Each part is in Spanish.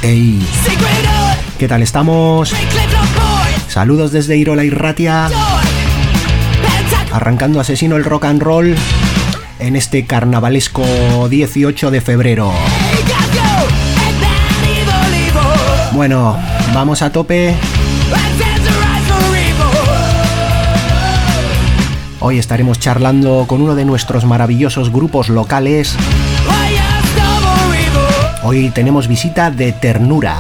Hey, ¿qué tal estamos? Saludos desde Irola Irratia, arrancando Asesino el Rock and Roll en este carnavalesco 18 de febrero. Bueno, vamos a tope. Hoy estaremos charlando con uno de nuestros maravillosos grupos locales. Hoy tenemos visita de Ternura.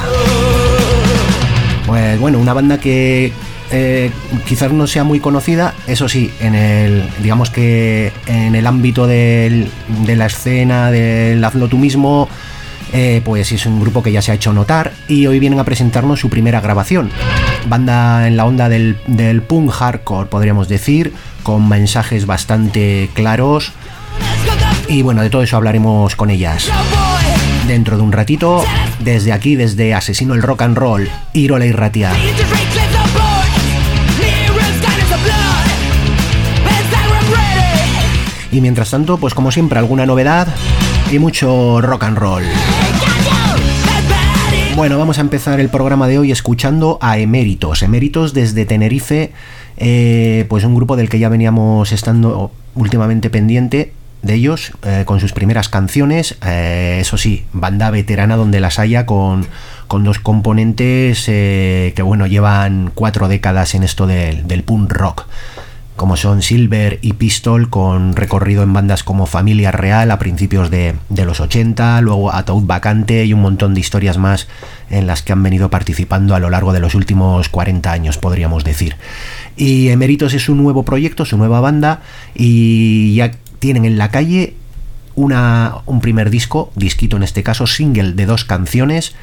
Pues bueno, una banda que quizás no sea muy conocida, eso sí, digamos que en el ámbito de la escena del hazlo tú mismo, pues es un grupo que ya se ha hecho notar y hoy vienen a presentarnos su primera grabación. Banda en la onda del punk hardcore, podríamos decir, con mensajes bastante claros. Y bueno, de todo eso hablaremos con ellas dentro de un ratito, desde aquí, desde Asesino el Rock and Roll, Irola Irratia. Y mientras tanto, pues como siempre, alguna novedad y mucho rock and roll. Bueno, vamos a empezar el programa de hoy escuchando a Emeritos. Emeritos desde Tenerife, pues un grupo del que ya veníamos estando últimamente pendiente de ellos, con sus primeras canciones, eso sí, banda veterana donde las haya, con dos componentes que bueno, llevan 4 décadas en esto del punk rock, como son Silver y Pistol, con recorrido en bandas como Familia Real a principios de los 80, luego Ataúd Vacante y un montón de historias más en las que han venido participando a lo largo de los últimos 40 años, podríamos decir. Y Emeritos es su nuevo proyecto, su nueva banda, y ya tienen en la calle un primer disquito en este caso, single de 2 canciones,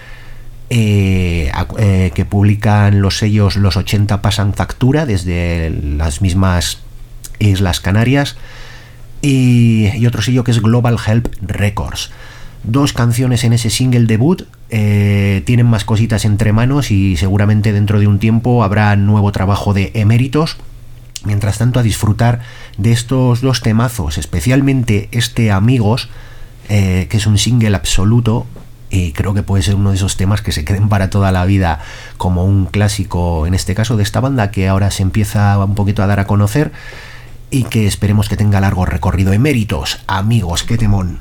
que publican los sellos Los 80 Pasan Factura desde las mismas Islas Canarias, y otro sello que es Global Help Records. 2 canciones en ese single debut, tienen más cositas entre manos y seguramente dentro de un tiempo habrá nuevo trabajo de Emeritos. Mientras tanto, a disfrutar de estos 2 temazos, especialmente este Amigos, que es un single absoluto, y creo que puede ser uno de esos temas que se queden para toda la vida como un clásico, en este caso de esta banda que ahora se empieza un poquito a dar a conocer y que esperemos que tenga largo recorrido. Emeritos, Amigos, qué temón.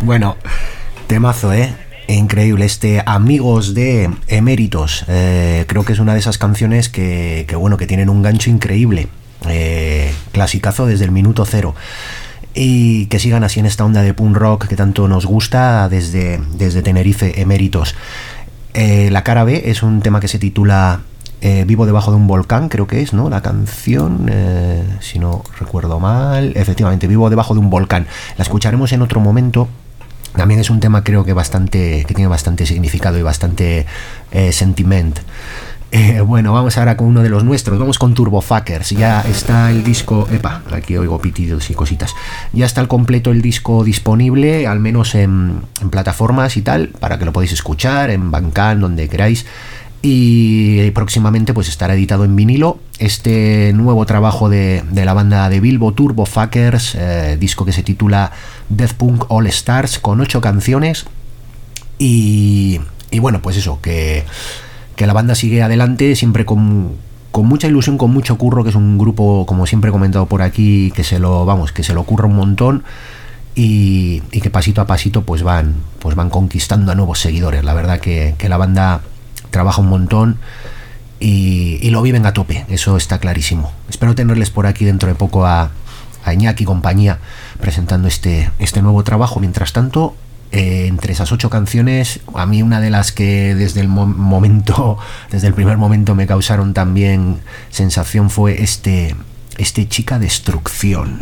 Bueno, temazo, increíble este Amigos de Eméritos. Creo que es una de esas canciones que bueno, que tienen un gancho increíble. Clasicazo desde el minuto cero. Y que sigan así en esta onda de punk rock que tanto nos gusta desde Tenerife, Eméritos. La cara B es un tema que se titula Vivo debajo de un volcán, creo que es, ¿no? La canción, si no recuerdo mal, efectivamente, Vivo debajo de un volcán. La escucharemos en otro momento. También es un tema, creo que tiene bastante significado y bastante sentiment. Bueno, vamos ahora con uno de los nuestros. Vamos con Turbofuckers. Ya está el disco. Epa, aquí oigo pitidos y cositas. Ya está al completo el disco disponible, al menos en plataformas y tal, para que lo podáis escuchar, en Bandcamp, donde queráis. Y próximamente pues estará editado en vinilo este nuevo trabajo de la banda de Bilbo, Turbofuckers, disco que se titula Death Punk All Stars, con 8 canciones. Y bueno, pues eso, que la banda sigue adelante, siempre con mucha ilusión, con mucho curro, que es un grupo, como siempre he comentado por aquí, que se lo curra un montón, y que pasito a pasito pues van conquistando a nuevos seguidores. La verdad que la banda trabaja un montón y lo viven a tope, eso está clarísimo. Espero tenerles por aquí dentro de poco a Iñaki y compañía presentando este nuevo trabajo. Mientras tanto, entre esas 8 canciones, a mí una de las que desde el primer momento me causaron también sensación fue este Chica Destrucción.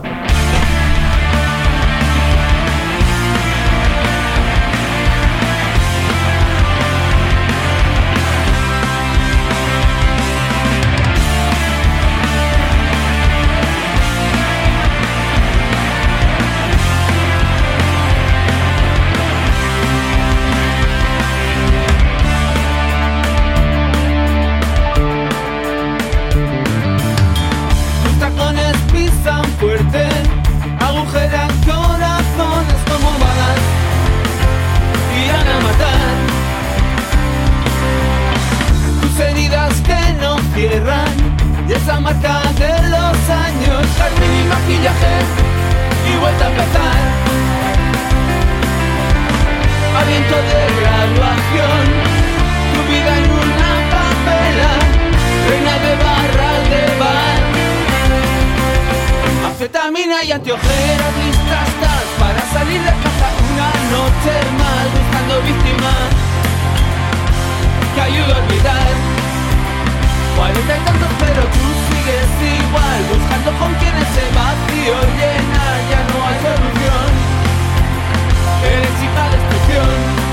Y esa marca de los años, carmín y maquillaje y vuelta a empezar. Aliento de graduación, tu vida en una papela, reina de barras de bar. Anfetamina y antiojeras listas estás para salir de casa una noche más, buscando víctimas que ayuda a olvidar. 40 y tantos pero tú sigues igual, buscando con quien ese vacío llena, ya no hay solución. Eres chica destrucción.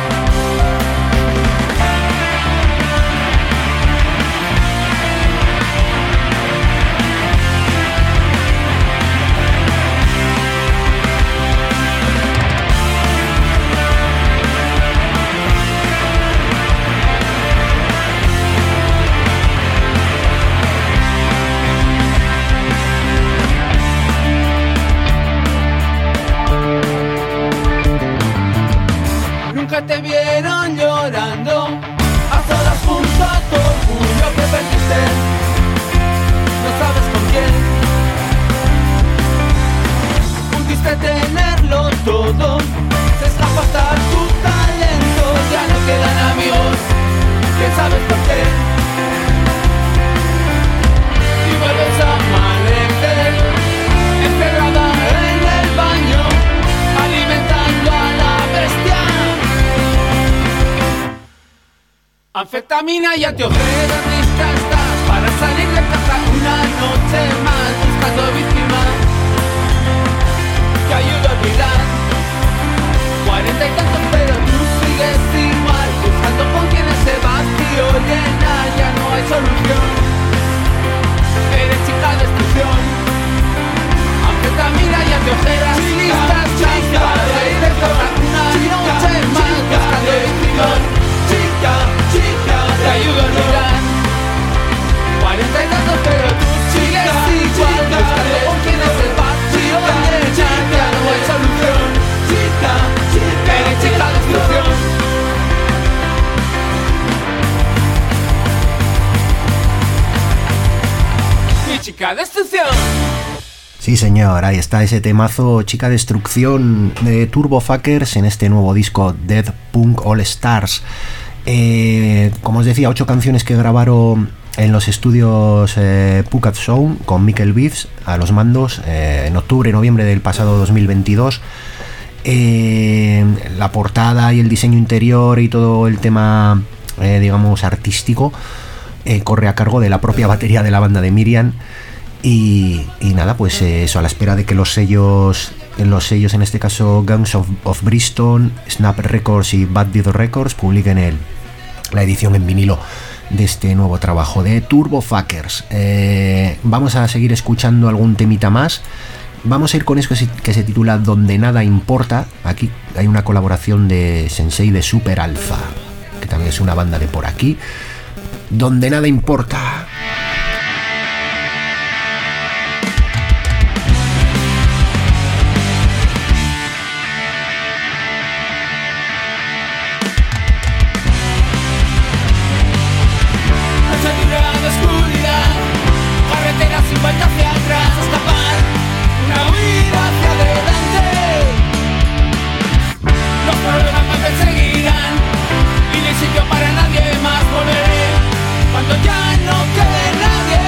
Te vieron llorando a solas junto a tu orgullo que perdiste, no sabes con quién. Pudiste tenerlo todo, se escapa hasta tu talento, ya no quedan amigos, quién sabes por qué. Y vuelves a amanecer encerrada en el baño, alimentando a la bestia. Anfetamina y antiojeras listas estás para salir de casa una noche más, buscando víctimas que ayuda a olvidar. 40 y tantos pero tú sigues igual, buscando con quien ese vacío llena, ya no hay solución. Eres chica destrucción. Anfetamina y antiojeras listas estás para salir de casa una noche más, buscando víctimas. Te ayudo a olvidar. 40 y tantos pero tú sigues igual, buscando con quien es el vacío llena, ya no hay solución. Eres chica destrucción. Mi chica destrucción. Sí, señor, ahí está ese temazo Chica Destrucción de Turbofuckers en este nuevo disco Dead Punk All Stars. Como os decía, 8 canciones que grabaron en los estudios Pucat Sound con Mikel Beefs a los mandos en octubre-noviembre del pasado 2022. La portada y el diseño interior y todo el tema, digamos, artístico corre a cargo de la propia batería de la banda de Miriam. Y nada, pues eso, a la espera de que los sellos en este caso Guns of Bristol, Snap Records y Bad Deed Records publiquen la edición en vinilo de este nuevo trabajo de Turbofuckers. Vamos a seguir escuchando algún temita más. Vamos a ir con esto que se titula Donde Nada Importa. Aquí hay una colaboración de Sensei de Super Alpha, que también es una banda de por aquí. Donde Nada Importa. Sin vuelta hacia atrás, escapar, una huida hacia adelante. Los problemas me perseguirán y no hay sitio para nadie más. Volveré cuando ya no quede nadie.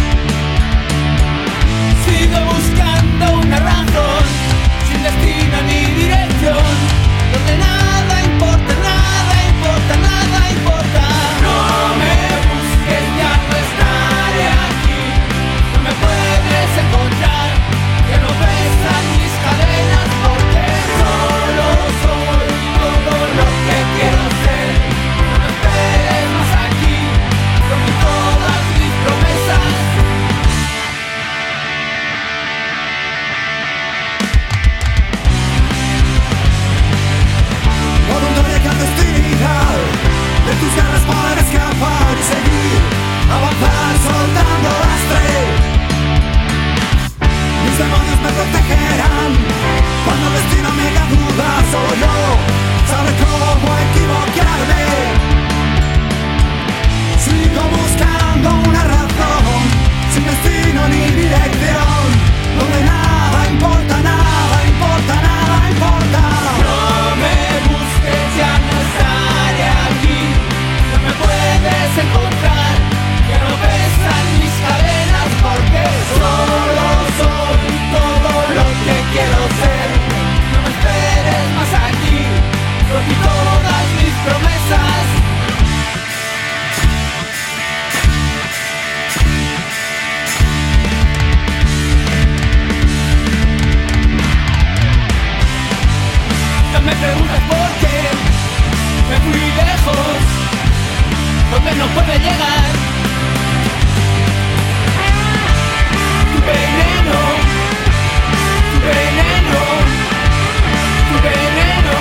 Sigo buscando una razón, sin destino ni dirección, donde nada importa, nada importa, nada importa. No me busques, ya no estaré aquí. Me puedes encontrar, que no pesan mis cadenas, porque solo soy todo lo que quiero ser. No me esperes más aquí, rompí todas mis promesas. Voluntaria clandestinidad de tus ganas para escapar y seguir, avanzar soltando lastre. Mis demonios me protegerán cuando el destino me haga dudar. Solo yo sabré cómo equivocarme. Sigo buscando una razón, sin destino ni dirección, donde nada importa, nada importa, nada importa. No me busques, ya no estaré aquí. No me puedes encontrar, que no pesan mis cadenas, porque solo soy todo lo que quiero ser. No me esperes más aquí, rompí todas mis promesas. No me preguntes por qué me fui lejos, donde no puede llegar. Tu veneno, tu veneno, tu veneno.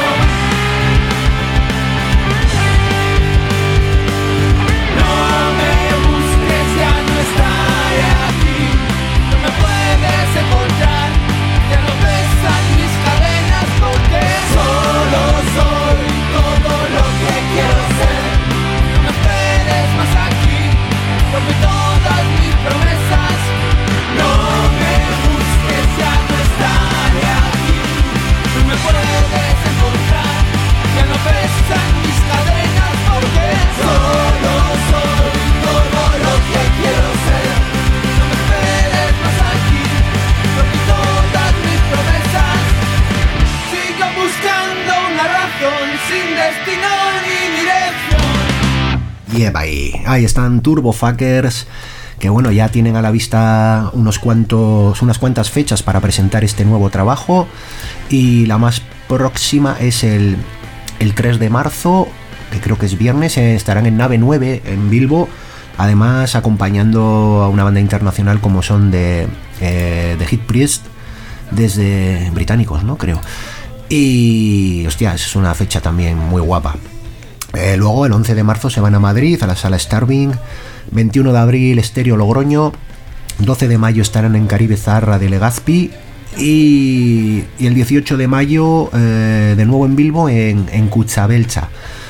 No me busques, ya no estaré aquí. No me puedes encontrar, ya no pesan mis cadenas, porque solo soy todo lo que quiero ser. No me esperes más aquí, rompí todas mis promesas. No me busques, ya no estaré aquí. No me puedes encontrar, ya no pesan mis cadenas, porque solo soy todo lo que quiero ser. No me esperes más aquí, rompí todas mis promesas. Sigo buscando una razón, sin destino ni dirección. Ahí están Turbofuckers, que bueno, ya tienen a la vista unas cuantas fechas para presentar este nuevo trabajo, y la más próxima es el 3 de marzo, que creo que es viernes. Estarán en Nave 9 en Bilbo, además acompañando a una banda internacional como son de Hit Priest, desde británicos, ¿no? Creo. Y hostia, es una fecha también muy guapa. Luego el 11 de marzo se van a Madrid, a la sala Starving. 21 de abril Estéreo Logroño. 12 de mayo estarán en Caribe Zarra de Legazpi. Y el 18 de mayo de nuevo en Bilbo, en Cutzabelcha,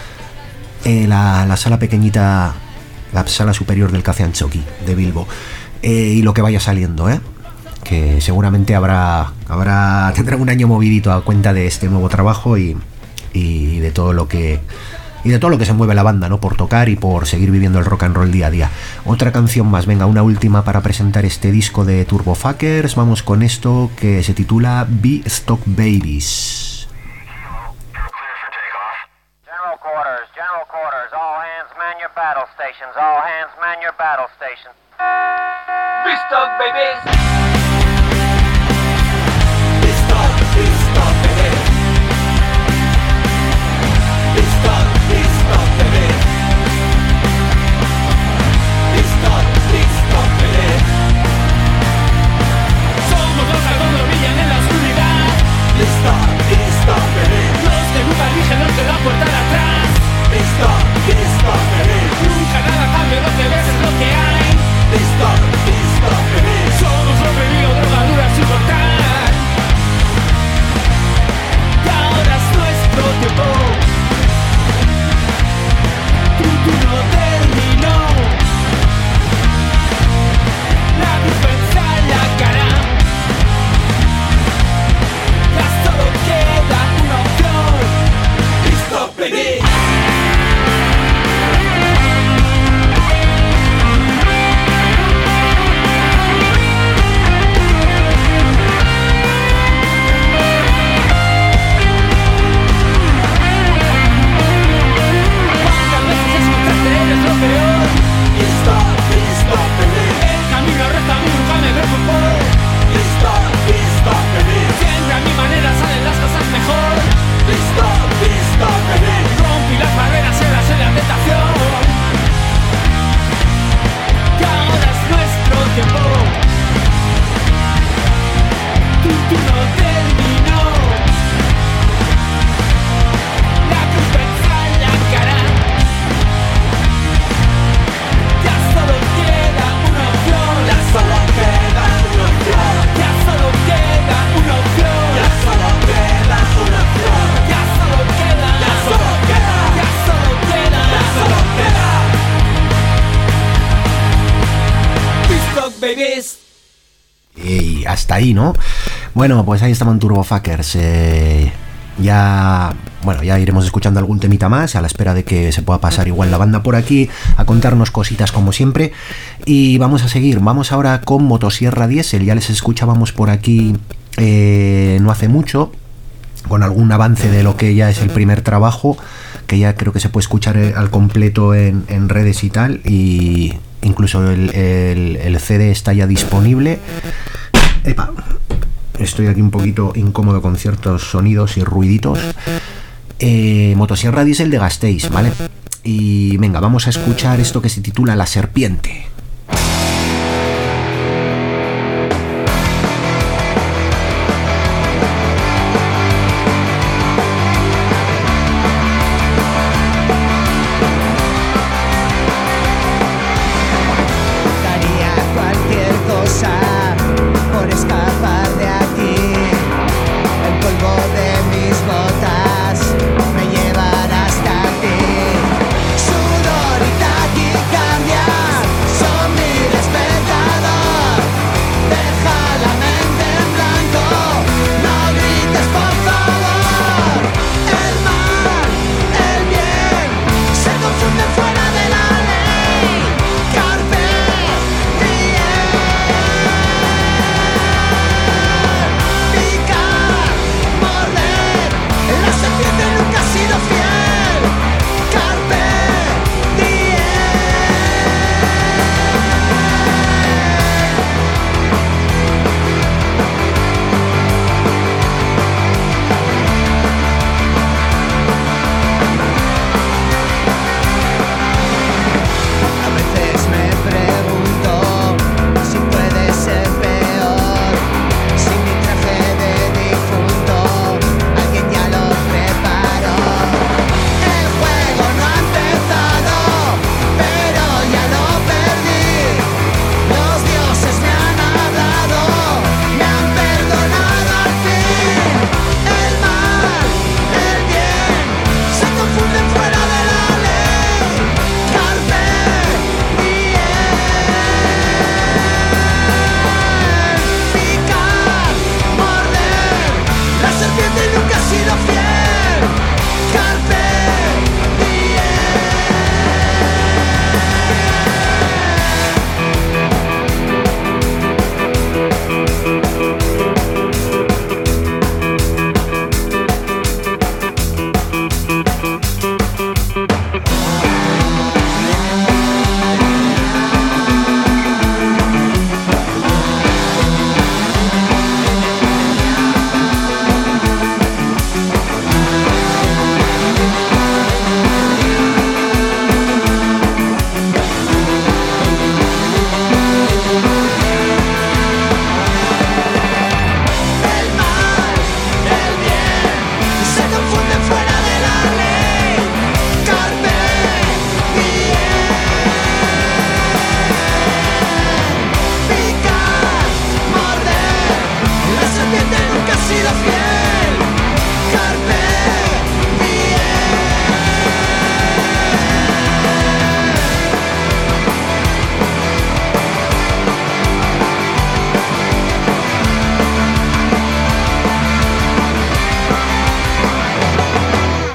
la sala pequeñita, la sala superior del Café Anchoqui de Bilbo. Y lo que vaya saliendo, que seguramente tendrá un año movidito a cuenta de este nuevo trabajo y de todo lo que se mueve la banda, ¿no? Por tocar y por seguir viviendo el rock and roll día a día. Otra canción más, venga, una última para presentar este disco de Turbofuckers. Vamos con esto que se titula Beanstalk Babies. General quarters, all hands man your battle stations, all hands man your battle stations. Beanstalk babies. Beanstalk babies. Beanstalk babies. Beanstalk babies. Somos los que cuando brillan en la oscuridad. Beanstalk babies. Los que nunca eligen los que la puerta de atrás. Beanstalk babies. Nunca nada cambia, lo que ves es lo que hay. Beanstalk babies. Somos sobrevividos, drogaduras sin cortar. Y ahora es nuestro tiempo. Tu turno terminó. La vergüenza en la cara. Ya solo queda una opción. Beanstalk babies. Siempre a mi manera salen las cosas mejor. Rompí las barreras en la tentación. Y ahora es nuestro tiempo. Tu turno terminó. La vergüenza en la cara. Ya solo queda una opción. Ya solo queda una opción. Ya solo queda una opción. Ya solo queda una opción. Ya solo queda. Ya solo queda. Ya solo queda. Ya solo queda. Beanstalk babies. Y hasta ahí, ¿no? Bueno, pues ahí estaban Turbofuckers. Ya iremos escuchando algún temita más a la espera de que se pueda pasar igual la banda por aquí a contarnos cositas como siempre. Y vamos a seguir, vamos ahora con Motosierra Diesel. Ya les escuchábamos por aquí no hace mucho, con algún avance de lo que ya es el primer trabajo, que ya creo que se puede escuchar al completo en redes y tal, y incluso el CD está ya disponible. Epa, estoy aquí un poquito incómodo con ciertos sonidos y ruiditos. Motosierra Diesel de Gasteiz, ¿vale? Y venga, vamos a escuchar esto que se titula La Serpiente. Daría cualquier cosa por escapar de aquí. El polvo de mis botas me llevará hasta ti. Sudor y taquicardia son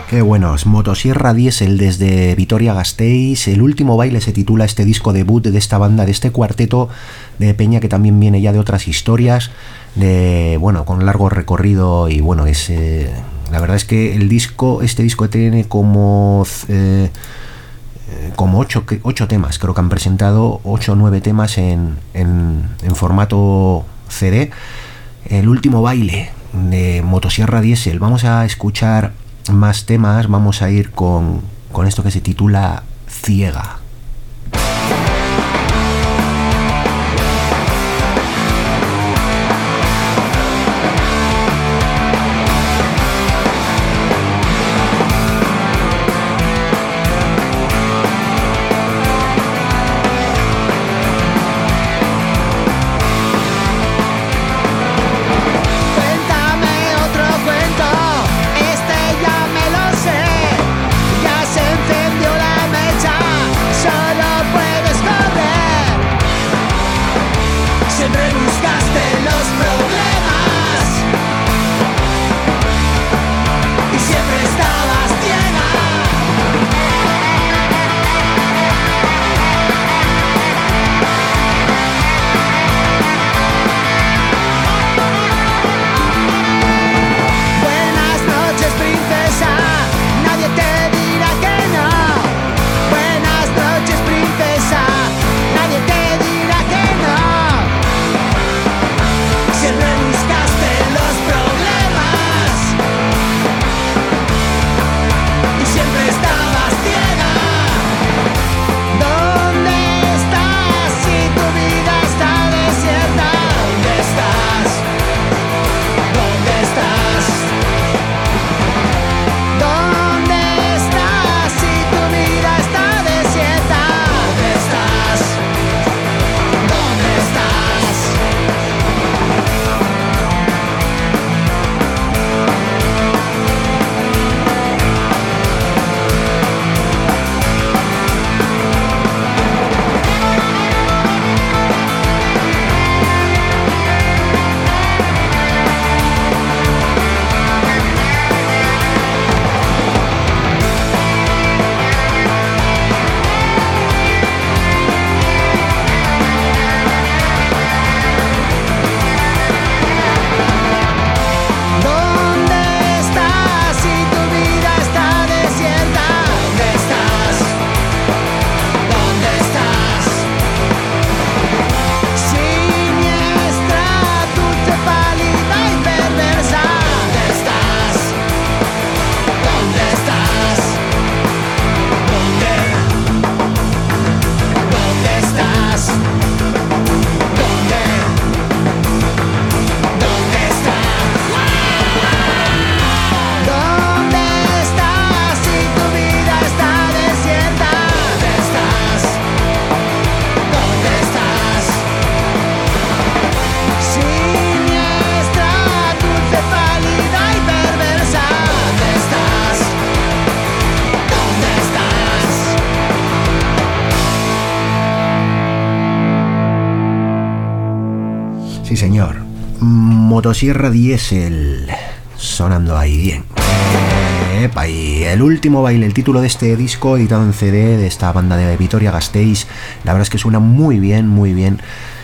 Qué buenos. Motosierra Diesel desde Vitoria-Gasteiz. El último baile se titula este disco debut de esta banda, de este cuarteto de peña que también viene ya de otras historias, de bueno, con largo recorrido. Y bueno, es la verdad es que este disco tiene como 8 temas, creo que han presentado 8 o 9 temas en formato CD. El último baile de Motosierra Diesel. Vamos a escuchar más temas, vamos a ir con esto que se titula Ciega. Sí, señor. Motosierra Diesel sonando ahí bien. Y el último baile, el título de este disco editado en CD de esta banda de Vitoria-Gasteiz. La verdad es que suena muy bien, muy bien.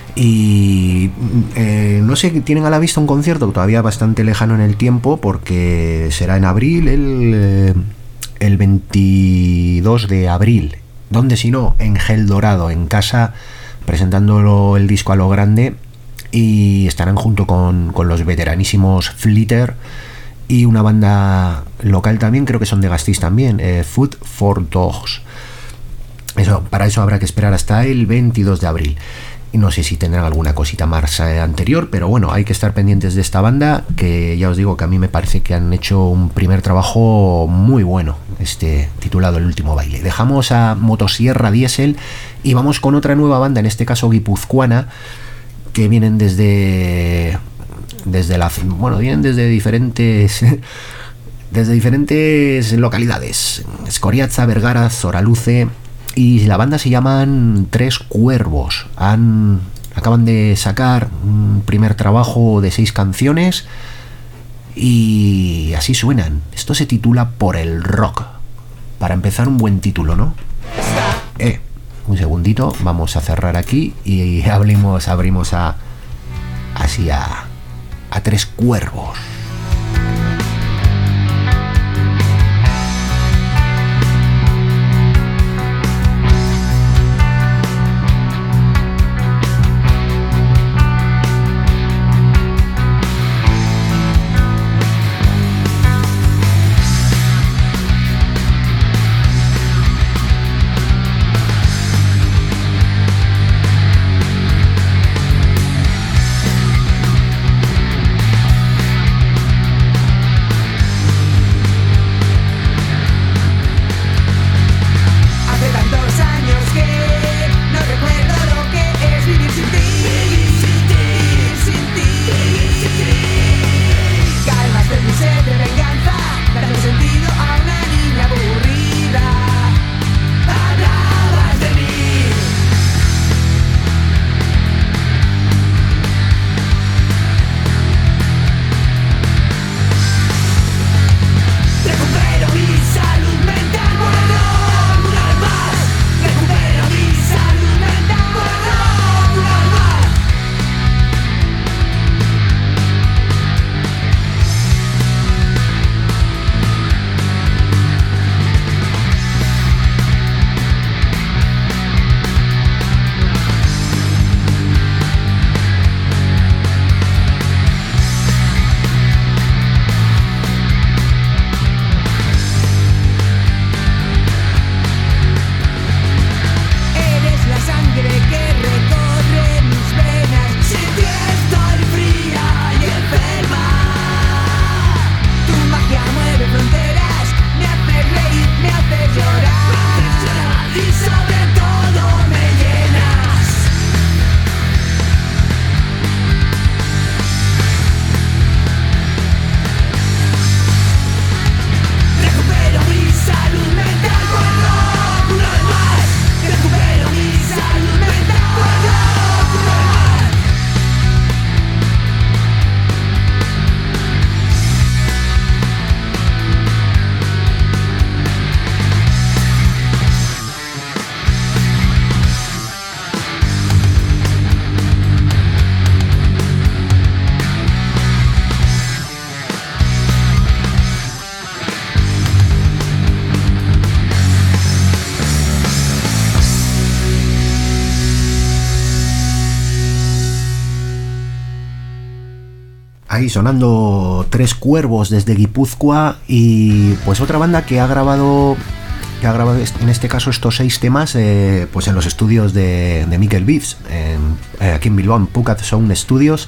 Y no sé, tienen a la vista un concierto todavía bastante lejano en el tiempo, porque será en abril, el 22 de abril. ¿Dónde si no? En Gel Dorado, en casa, presentándolo el disco a lo grande. Y estarán junto con los veteranísimos Flitter y una banda local también, creo que son de Gasteiz también, Food for Dogs. Para eso habrá que esperar hasta el 22 de abril. Y no sé si tendrán alguna cosita más anterior, pero bueno, hay que estar pendientes de esta banda, que ya os digo que a mí me parece que han hecho un primer trabajo muy bueno, titulado El último baile. Dejamos a Motosierra Diesel y vamos con otra nueva banda, en este caso guipuzcoana, que vienen desde diferentes localidades: Escoriaza, Vergara, Zoraluce, y la banda se llaman Tres Cuervos. Acaban de sacar un primer trabajo de 6 canciones Y así suenan. Esto se titula Por el Rock. Para empezar, un buen título, ¿no? Un segundito, vamos a cerrar aquí y abrimos así a Tres Cuervos. Ahí sonando Tres Cuervos desde Guipúzcoa, y pues otra banda que ha grabado en este caso estos 6 temas pues en los estudios de Mikel Beefs aquí en Bilbao, en Pucat Sound Studios.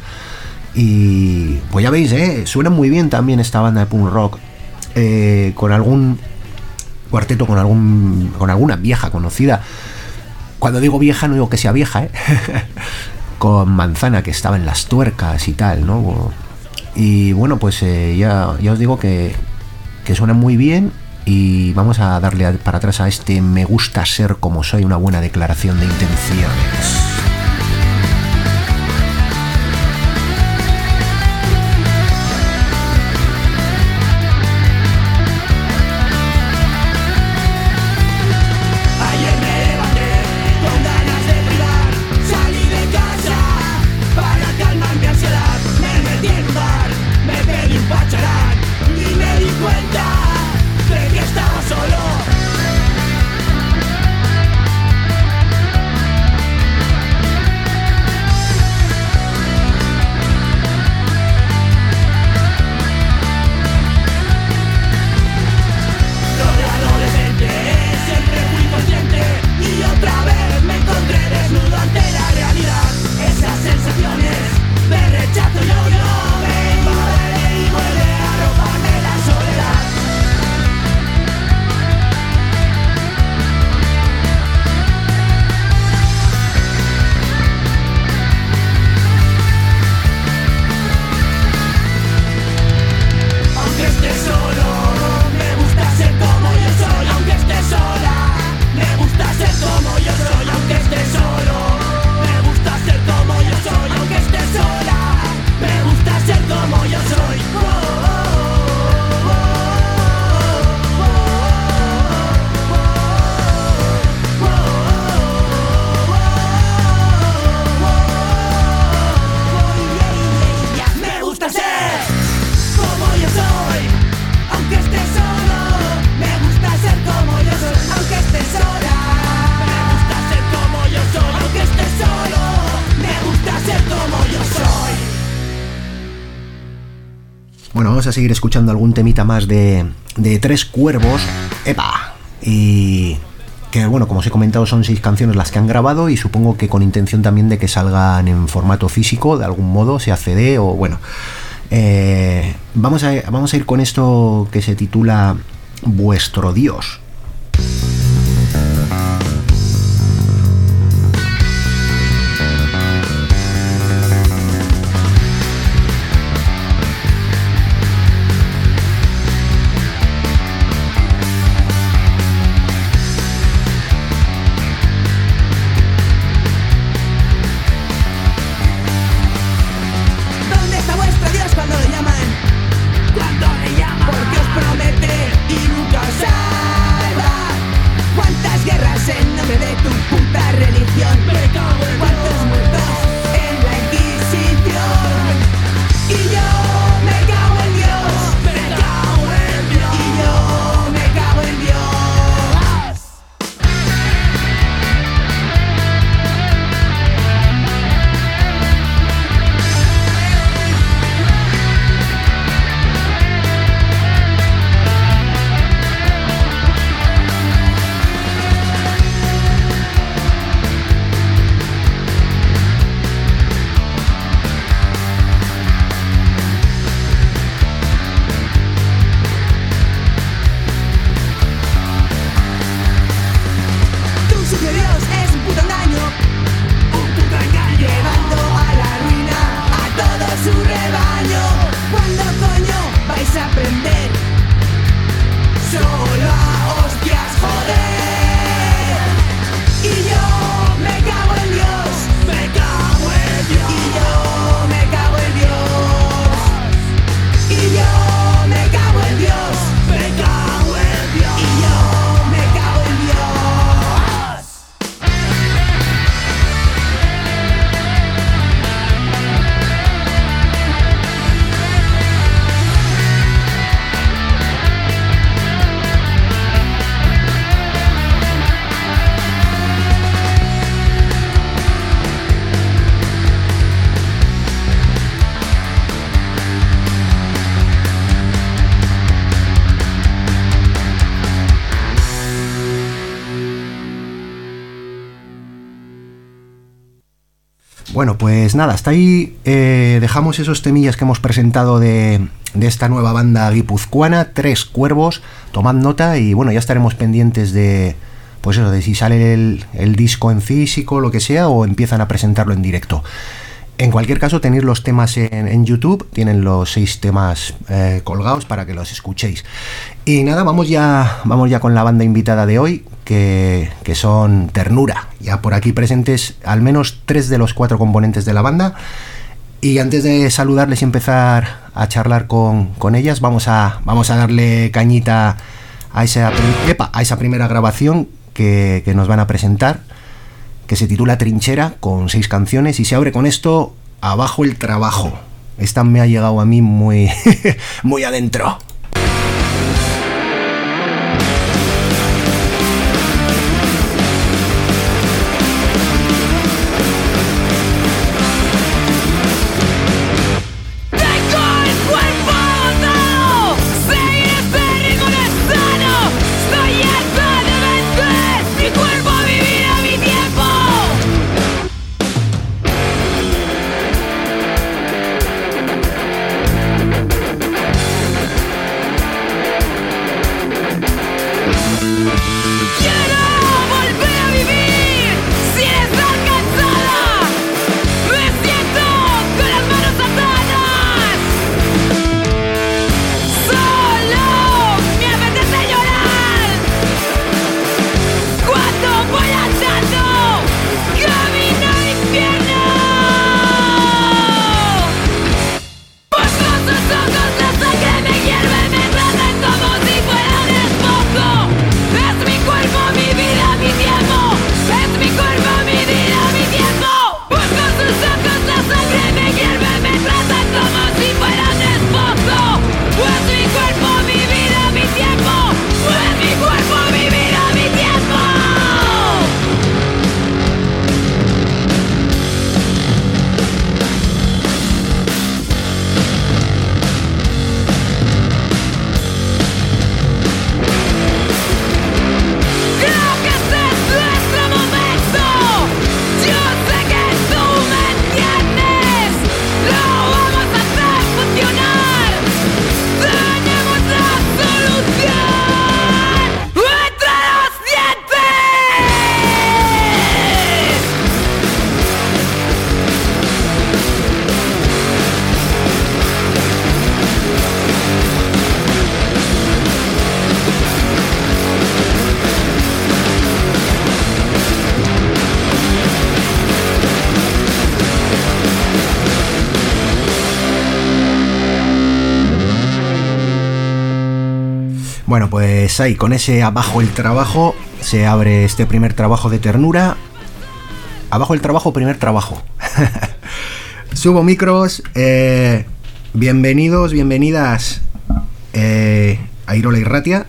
Y pues ya veis, suena muy bien también esta banda de punk rock, con algún cuarteto, con alguna vieja conocida. Cuando digo vieja no digo que sea vieja, con Manzana, que estaba en Las Tuercas y tal, ¿no? Y bueno, pues ya os digo que suena muy bien, y vamos a darle para atrás a este Me gusta ser como soy, una buena declaración de intenciones. Solo Bueno, vamos a seguir escuchando algún temita más de Tres Cuervos. ¡Epa! Y que bueno, como os he comentado, son 6 canciones las que han grabado y supongo que con intención también de que salgan en formato físico de algún modo, sea CD o bueno. Vamos a ir con esto que se titula Vuestro Dios. Porque os promete y nunca os salva. ¿Cuántas guerras en nombre de tu puta religión? ¿Cuántos muertos en la Inquisición? Y yo me cago en Dios. Y yo me cago en Dios. Su rebaño, ¿cuándo coño vais a aprender? Solo a hostias, joder. Y yo me cago en Dios. Y yo me cago en Dios. Y yo me cago en Dios. Y yo me cago en Dios. Bueno, pues nada, hasta ahí dejamos esos temillas que hemos presentado de esta nueva banda guipuzcoana, Tres Cuervos. Tomad nota y bueno, ya estaremos pendientes de, pues eso, de si sale el disco en físico, lo que sea, o empiezan a presentarlo en directo. En cualquier caso, tenéis los temas en YouTube, tienen los 6 temas colgados para que los escuchéis. Y nada, vamos ya con la banda invitada de hoy, que son Ternura. Ya por aquí presentes al menos 3 de los 4 componentes de la banda. Y antes de saludarles y empezar a charlar con ellas, vamos a darle cañita a esa primera grabación que nos van a presentar, que se titula Trinchera, con 6 canciones, y se abre con esto: Abajo el trabajo. Esta me ha llegado a mí muy, muy adentro. Bueno, pues ahí, con ese abajo el trabajo, se abre este primer trabajo de Ternura. Abajo el trabajo, primer trabajo. Subo micros. Bienvenidos, bienvenidas a Irola y Ratia.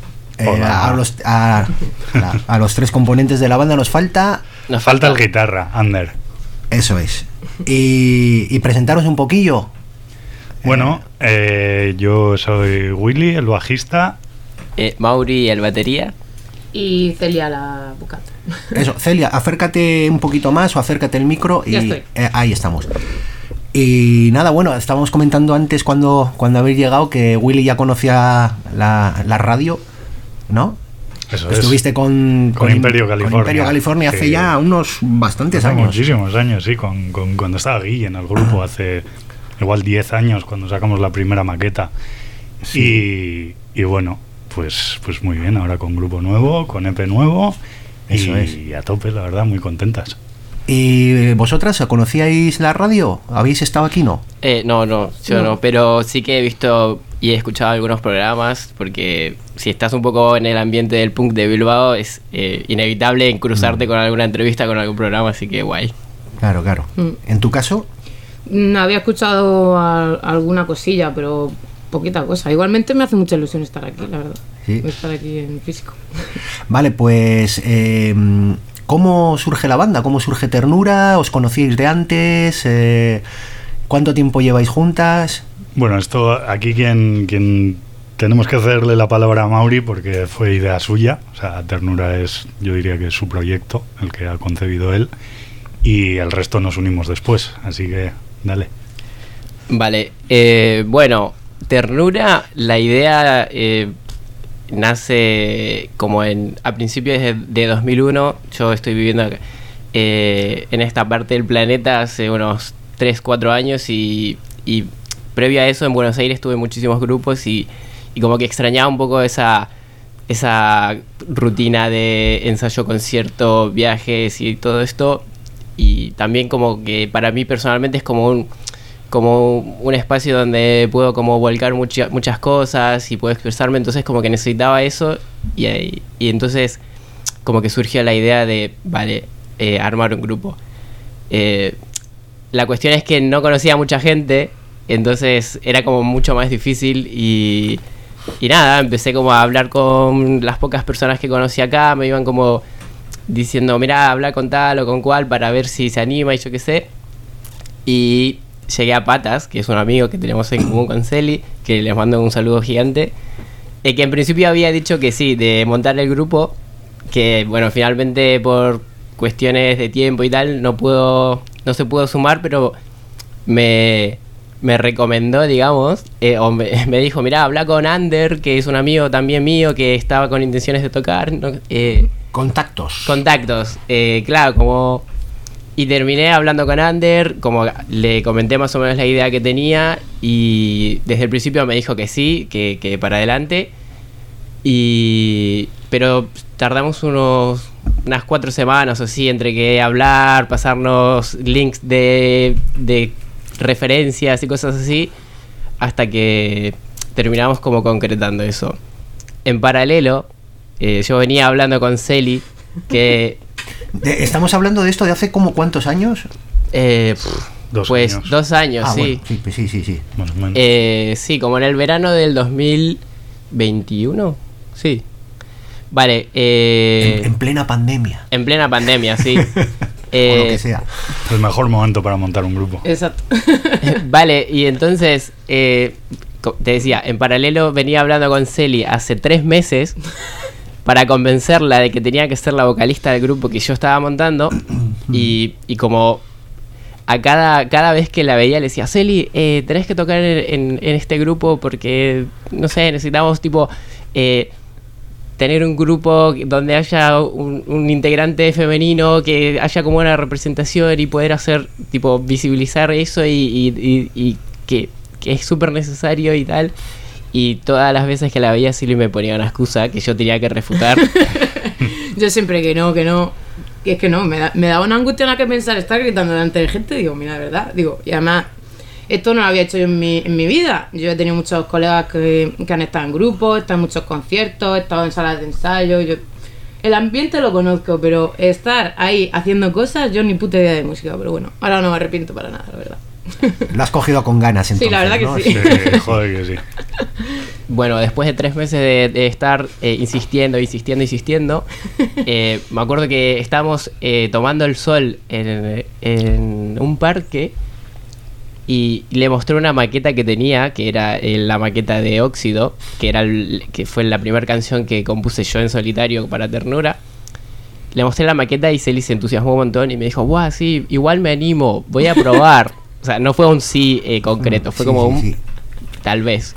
A los tres componentes de la banda nos falta el guitarra, Ander. Eso es. Y presentaros un poquillo. Bueno, yo soy Willy, el bajista. Mauri, el batería. Y Celia, la vocal. Eso, Celia, acércate un poquito más o acércate el micro. Ya estoy. Ahí estamos. Y nada, bueno, estábamos comentando antes cuando habéis llegado que Willy ya conocía la radio, ¿no? Eso Estuviste con Imperio California. Con Imperio California hace ya unos bastantes años. Muchísimos años, sí, cuando estaba Guille en el grupo, hace igual 10 años, cuando sacamos la primera maqueta. Sí. Y bueno, pues muy bien, ahora con grupo nuevo, con EP nuevo. Eso y a tope, la verdad, muy contentas. ¿Y vosotras conocíais la radio? ¿Habéis estado aquí, no? No, yo no, pero sí que he visto y he escuchado algunos programas, porque si estás un poco en el ambiente del punk de Bilbao es inevitable cruzarte con alguna entrevista, con algún programa, así que guay. Claro. ¿En tu caso? Había escuchado alguna cosilla, pero poquita cosa. Igualmente me hace mucha ilusión estar aquí, la verdad. Sí. Estar aquí en físico. Vale, pues ¿cómo surge la banda? ¿Cómo surge Ternura? ¿Os conocíais de antes? ¿Cuánto tiempo lleváis juntas? Bueno, esto aquí quien tenemos que hacerle la palabra a Mauri, porque fue idea suya. O sea, Ternura yo diría que es su proyecto, el que ha concebido él, y el resto nos unimos después, así que dale. Vale, bueno, Ternura, la idea nace como a principios de 2001. Yo estoy viviendo en esta parte del planeta hace unos 3-4 años y previo a eso en Buenos Aires tuve muchísimos grupos y como que extrañaba un poco esa rutina de ensayo, concierto, viajes y todo esto, y también como que para mí personalmente es como un espacio donde puedo como volcar muchas cosas y puedo expresarme, entonces como que necesitaba eso y entonces como que surgió la idea de armar un grupo. La cuestión es que no conocía a mucha gente, entonces era como mucho más difícil y nada, empecé como a hablar con las pocas personas que conocí acá, me iban como diciendo, mirá, habla con tal o con cual para ver si se anima y yo qué sé, y llegué a Patas, que es un amigo que tenemos en común con Celi, que les mando un saludo gigante, que en principio había dicho que sí, de montar el grupo, que bueno, finalmente por cuestiones de tiempo y tal no se pudo sumar, pero me recomendó, digamos, o me dijo, mirá, habla con Ander, que es un amigo también mío, que estaba con intenciones de tocar, ¿no? Contactos, claro, como... Y terminé hablando con Ander, como le comenté más o menos la idea que tenía, y desde el principio me dijo que sí, que para adelante, pero tardamos unas 4 semanas o así, entre que hablar, pasarnos links de referencias y cosas así, hasta que terminamos como concretando eso. En paralelo, yo venía hablando con Celi, que... ¿Estamos hablando de esto de hace como cuántos años? 2 pues años. 2 años, sí. Bueno, sí. Más o menos. Sí, como en el verano del 2021. Sí. Vale. En plena pandemia. En plena pandemia, sí. O lo que sea. El mejor momento para montar un grupo. Exacto. Vale, y entonces, te decía, en paralelo venía hablando con Celi hace 3 meses para convencerla de que tenía que ser la vocalista del grupo que yo estaba montando, y como a cada vez que la veía le decía, Celi, tenés que tocar en este grupo porque, no sé, necesitamos tipo tener un grupo donde haya un integrante femenino, que haya como una representación y poder hacer, tipo, visibilizar eso y que es súper necesario y tal. Y todas las veces que la veía, Silvia me ponía una excusa que yo tenía que refutar. Yo siempre que no, es que no, me da una angustia en la que pensar, estar gritando delante de gente, digo, mira, de verdad, digo, y además esto no lo había hecho yo en mi vida. Yo he tenido muchos colegas que han estado en grupos, he estado en muchos conciertos, he estado en salas de ensayo. El ambiente lo conozco, pero estar ahí haciendo cosas, yo ni puta idea de música. Pero bueno, ahora no me arrepiento para nada, la verdad. Lo has cogido con ganas, entonces. Sí, la verdad ¿no? que sí. Sí, joder que sí. Bueno, después de 3 meses de estar insistiendo, me acuerdo que estábamos tomando el sol en un parque y le mostré una maqueta que tenía, que era la maqueta de Óxido, que fue la primera canción que compuse yo en solitario para Ternura. Le mostré la maqueta y se entusiasmó un montón y me dijo, guau, sí, igual me animo, voy a probar. O sea, no fue un sí concreto, fue como un tal vez.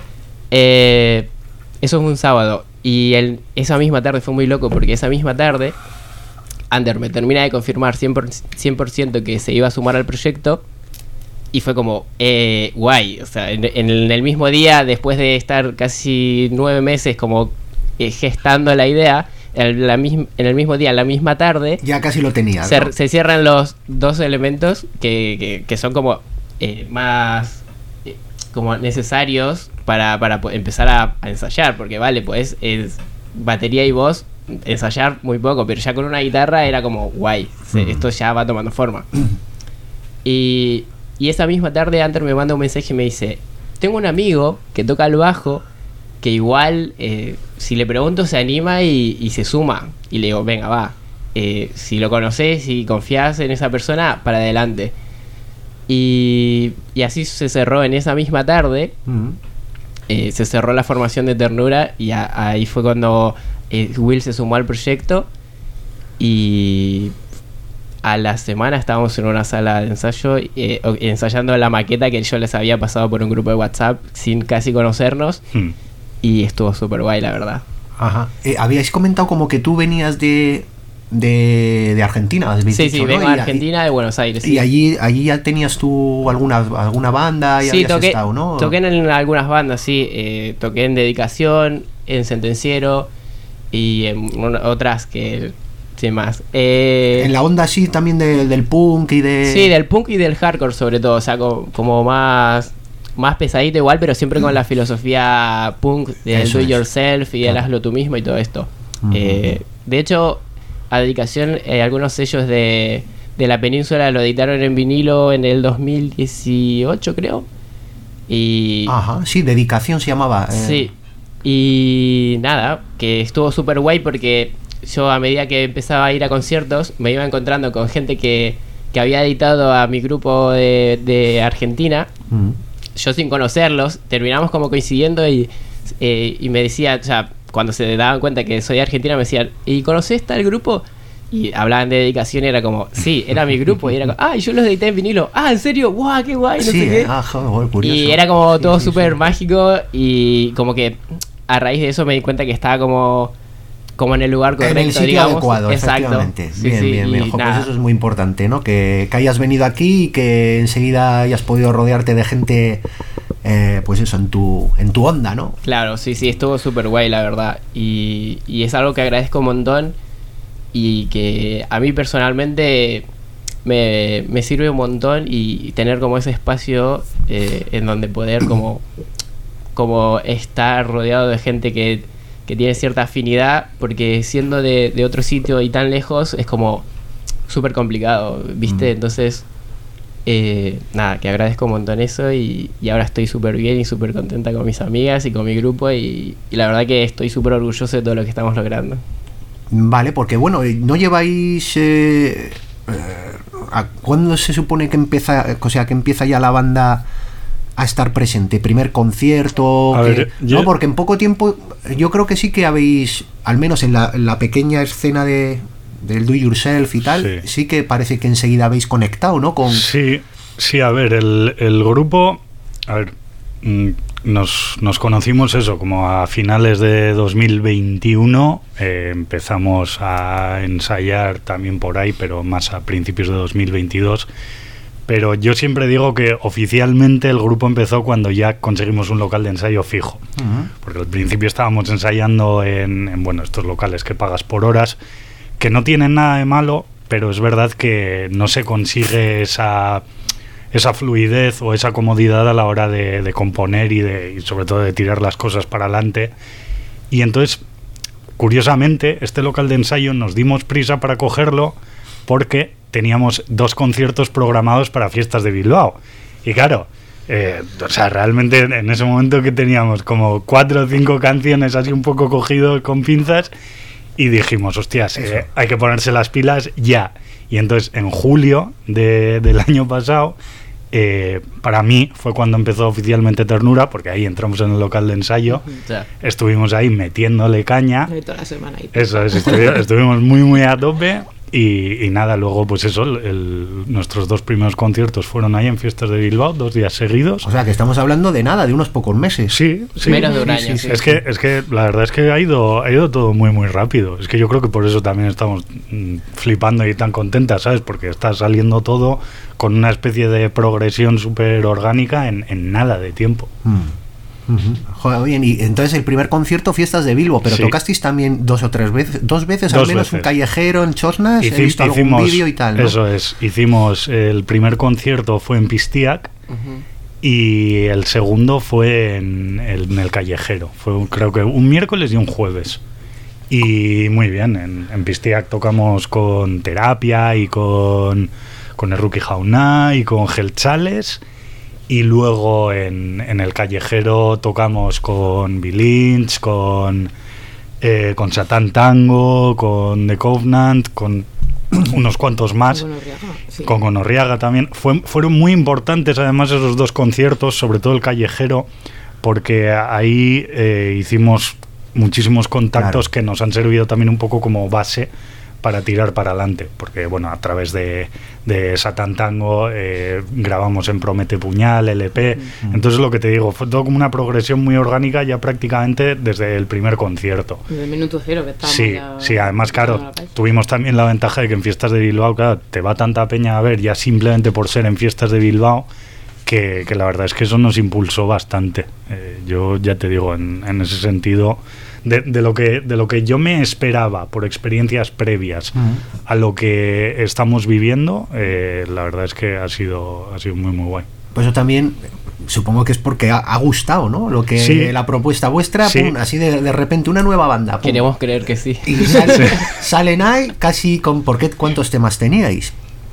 Eso fue un sábado. Y esa misma tarde fue muy loco porque esa misma tarde Ander me termina de confirmar 100% que se iba a sumar al proyecto. Y fue como, guay. O sea, en el mismo día, después de estar casi 9 meses como gestando la idea, en el mismo día, la misma tarde, ya casi lo tenías, ¿no? se cierran los 2 elementos que son como más como necesarios para empezar a ensayar, porque vale, pues es batería y voz, ensayar muy poco, pero ya con una guitarra era como guay, esto ya va tomando forma. Y esa misma tarde Hunter me manda un mensaje y me dice, tengo un amigo que toca el bajo que igual si le pregunto se anima y se suma. Y le digo, venga, va, si lo conoces, si confías en esa persona, para adelante. Y así se cerró en esa misma tarde. Se cerró la formación de Ternura y ahí fue cuando Will se sumó al proyecto. Y a la semana estábamos en una sala de ensayo ensayando la maqueta que yo les había pasado por un grupo de WhatsApp sin casi conocernos. Y estuvo súper guay, la verdad. Ajá. Habíais comentado como que tú venías de Argentina, has dicho, sí, ¿no? vengo de Argentina, de Buenos Aires. Sí. Y allí ya tenías tú alguna banda y sí, habías estado, ¿no? Toqué en algunas bandas, sí. Toqué en Dedicación, en Sentenciero y en otras que... sin más. En la onda así también del punk y de... Sí, del punk y del hardcore sobre todo. O sea, como más pesadito igual, pero siempre con la filosofía punk de do it yourself y el hazlo tú mismo y todo esto. De hecho, a Dedicación, algunos sellos de la península lo editaron en vinilo en el 2018, creo. Ajá, sí, Dedicación se llamaba. Sí. Y nada, que estuvo súper guay porque yo a medida que empezaba a ir a conciertos me iba encontrando con gente que había editado a mi grupo de Argentina. Yo sin conocerlos, terminamos como coincidiendo y me decía, o sea, cuando se daban cuenta que soy de Argentina me decían, ¿y conocés tal grupo? Y hablaban de Dedicación y era como, sí, era mi grupo. Y era como, yo los edité en vinilo. ¿En serio? ¡Guau, qué guay! No sé qué. Joder, curioso. Y era como todo súper mágico y como que a raíz de eso me di cuenta que estaba como en el lugar correcto, en el sitio digamos. adecuado, exacto. Efectivamente. Sí, Bien. Pues eso es muy importante, ¿no? Que hayas venido aquí y que enseguida hayas podido rodearte de gente, pues eso, en tu onda, ¿no? Claro, sí, estuvo súper guay, la verdad. Y es algo que agradezco un montón y que a mí personalmente me sirve un montón y tener como ese espacio en donde poder como estar rodeado de gente que tiene cierta afinidad, porque siendo de otro sitio y tan lejos es como súper complicado, ¿viste? Entonces, nada, que agradezco un montón eso y ahora estoy súper bien y súper contenta con mis amigas y con mi grupo y la verdad que estoy súper orgulloso de todo lo que estamos logrando. Vale, porque bueno, ¿no lleváis... ¿cuándo se supone que empieza ya la banda a estar presente? ¿Primer concierto? No, porque en poco tiempo yo creo que sí que habéis, al menos en la pequeña escena del do it yourself y tal, sí que parece que enseguida habéis conectado, ¿no? Sí, a ver, el grupo, a ver, nos conocimos eso como a finales de 2021, empezamos a ensayar también por ahí, pero más a principios de 2022. Pero yo siempre digo que oficialmente el grupo empezó cuando ya conseguimos un local de ensayo fijo. Porque al principio estábamos ensayando en estos locales que pagas por horas, que no tienen nada de malo, pero es verdad que no se consigue esa fluidez o esa comodidad a la hora de componer y sobre todo de tirar las cosas para adelante. Y entonces, curiosamente, este local de ensayo nos dimos prisa para cogerlo porque teníamos 2 conciertos programados para Fiestas de Bilbao. Y claro, o sea, realmente en ese momento que teníamos como 4 o 5 canciones así un poco cogidos con pinzas, y dijimos, hostias, hay que ponerse las pilas ya. Y entonces en julio del año pasado, para mí fue cuando empezó oficialmente Ternura, porque ahí entramos en el local de ensayo, estuvimos ahí metiéndole caña. Toda la semana ahí. Eso es, estuvimos muy a tope. Y nada, luego pues eso, nuestros 2 primeros conciertos fueron ahí en Fiestas de Bilbao, 2 días seguidos. O sea que estamos hablando de nada, de unos pocos meses. Sí. Menos de un año. Sí. Es que la verdad es que ha ido todo muy rápido. Es que yo creo que por eso también estamos flipando y tan contentas, ¿sabes? Porque está saliendo todo con una especie de progresión súper orgánica en nada de tiempo. Joder, bien, y entonces el primer concierto, Fiestas de Bilbo, pero tocasteis también 2 o 3 veces, 2 veces al menos, un callejero en Chosnas, he visto algún vídeo y tal, ¿no? Eso es, hicimos, el primer concierto fue en Pistiak, y el segundo fue en el callejero, fue creo que un miércoles y un jueves. Y muy bien, en Pistiak tocamos con Terapia y con Erruki Jauna y con Gelchales. Y luego en el callejero tocamos con Bilinch, con Satán Tango, con The Covenant, con unos cuantos más, con Gonorriaga también. Fueron muy importantes además esos 2 conciertos, sobre todo el callejero, porque ahí hicimos muchísimos contactos que nos han servido también un poco como base para tirar para adelante, porque bueno, a través de Satán Tango grabamos en Promete Puñal, LP, entonces lo que te digo, fue todo como una progresión muy orgánica ya prácticamente desde el primer concierto. Desde el minuto 0 que estábamos. Sí, además claro, tuvimos también la ventaja de que en Fiestas de Bilbao, claro, te va tanta peña a ver ya simplemente por ser en Fiestas de Bilbao, que la verdad es que eso nos impulsó bastante. Yo ya te digo, en ese sentido, de lo que yo me esperaba por experiencias previas a lo que estamos viviendo, la verdad es que ha sido muy guay. Pues eso también supongo que es porque ha gustado, ¿no? Lo que la propuesta vuestra, pum, así de repente una nueva banda, pum. Queremos creer que sí. Y salen ahí casi con ¿cuántos temas teníais?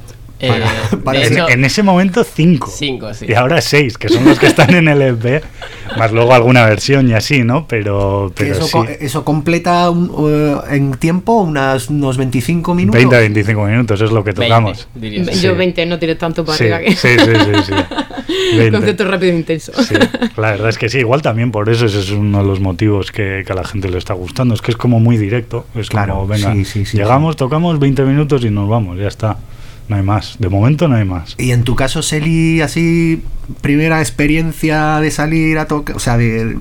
En ese momento 5. 5, sí. Y ahora 6, que son los que están en el EP, más luego alguna versión y así, ¿no? Pero eso completa en tiempo unos 25 minutos. 20 a 25 minutos es lo que tocamos. 20, yo 20, no tiré tanto para arriba que... Sí. Concepto rápido e intenso. Sí, la verdad es que sí, igual también por eso ese es uno de los motivos que a la gente le está gustando, es que es como muy directo, es claro, como, venga, llegamos, tocamos 20 minutos y nos vamos, ya está. No hay más, de momento no hay más. Y en tu caso, Seli, así, primera experiencia de salir a tocar, o sea, de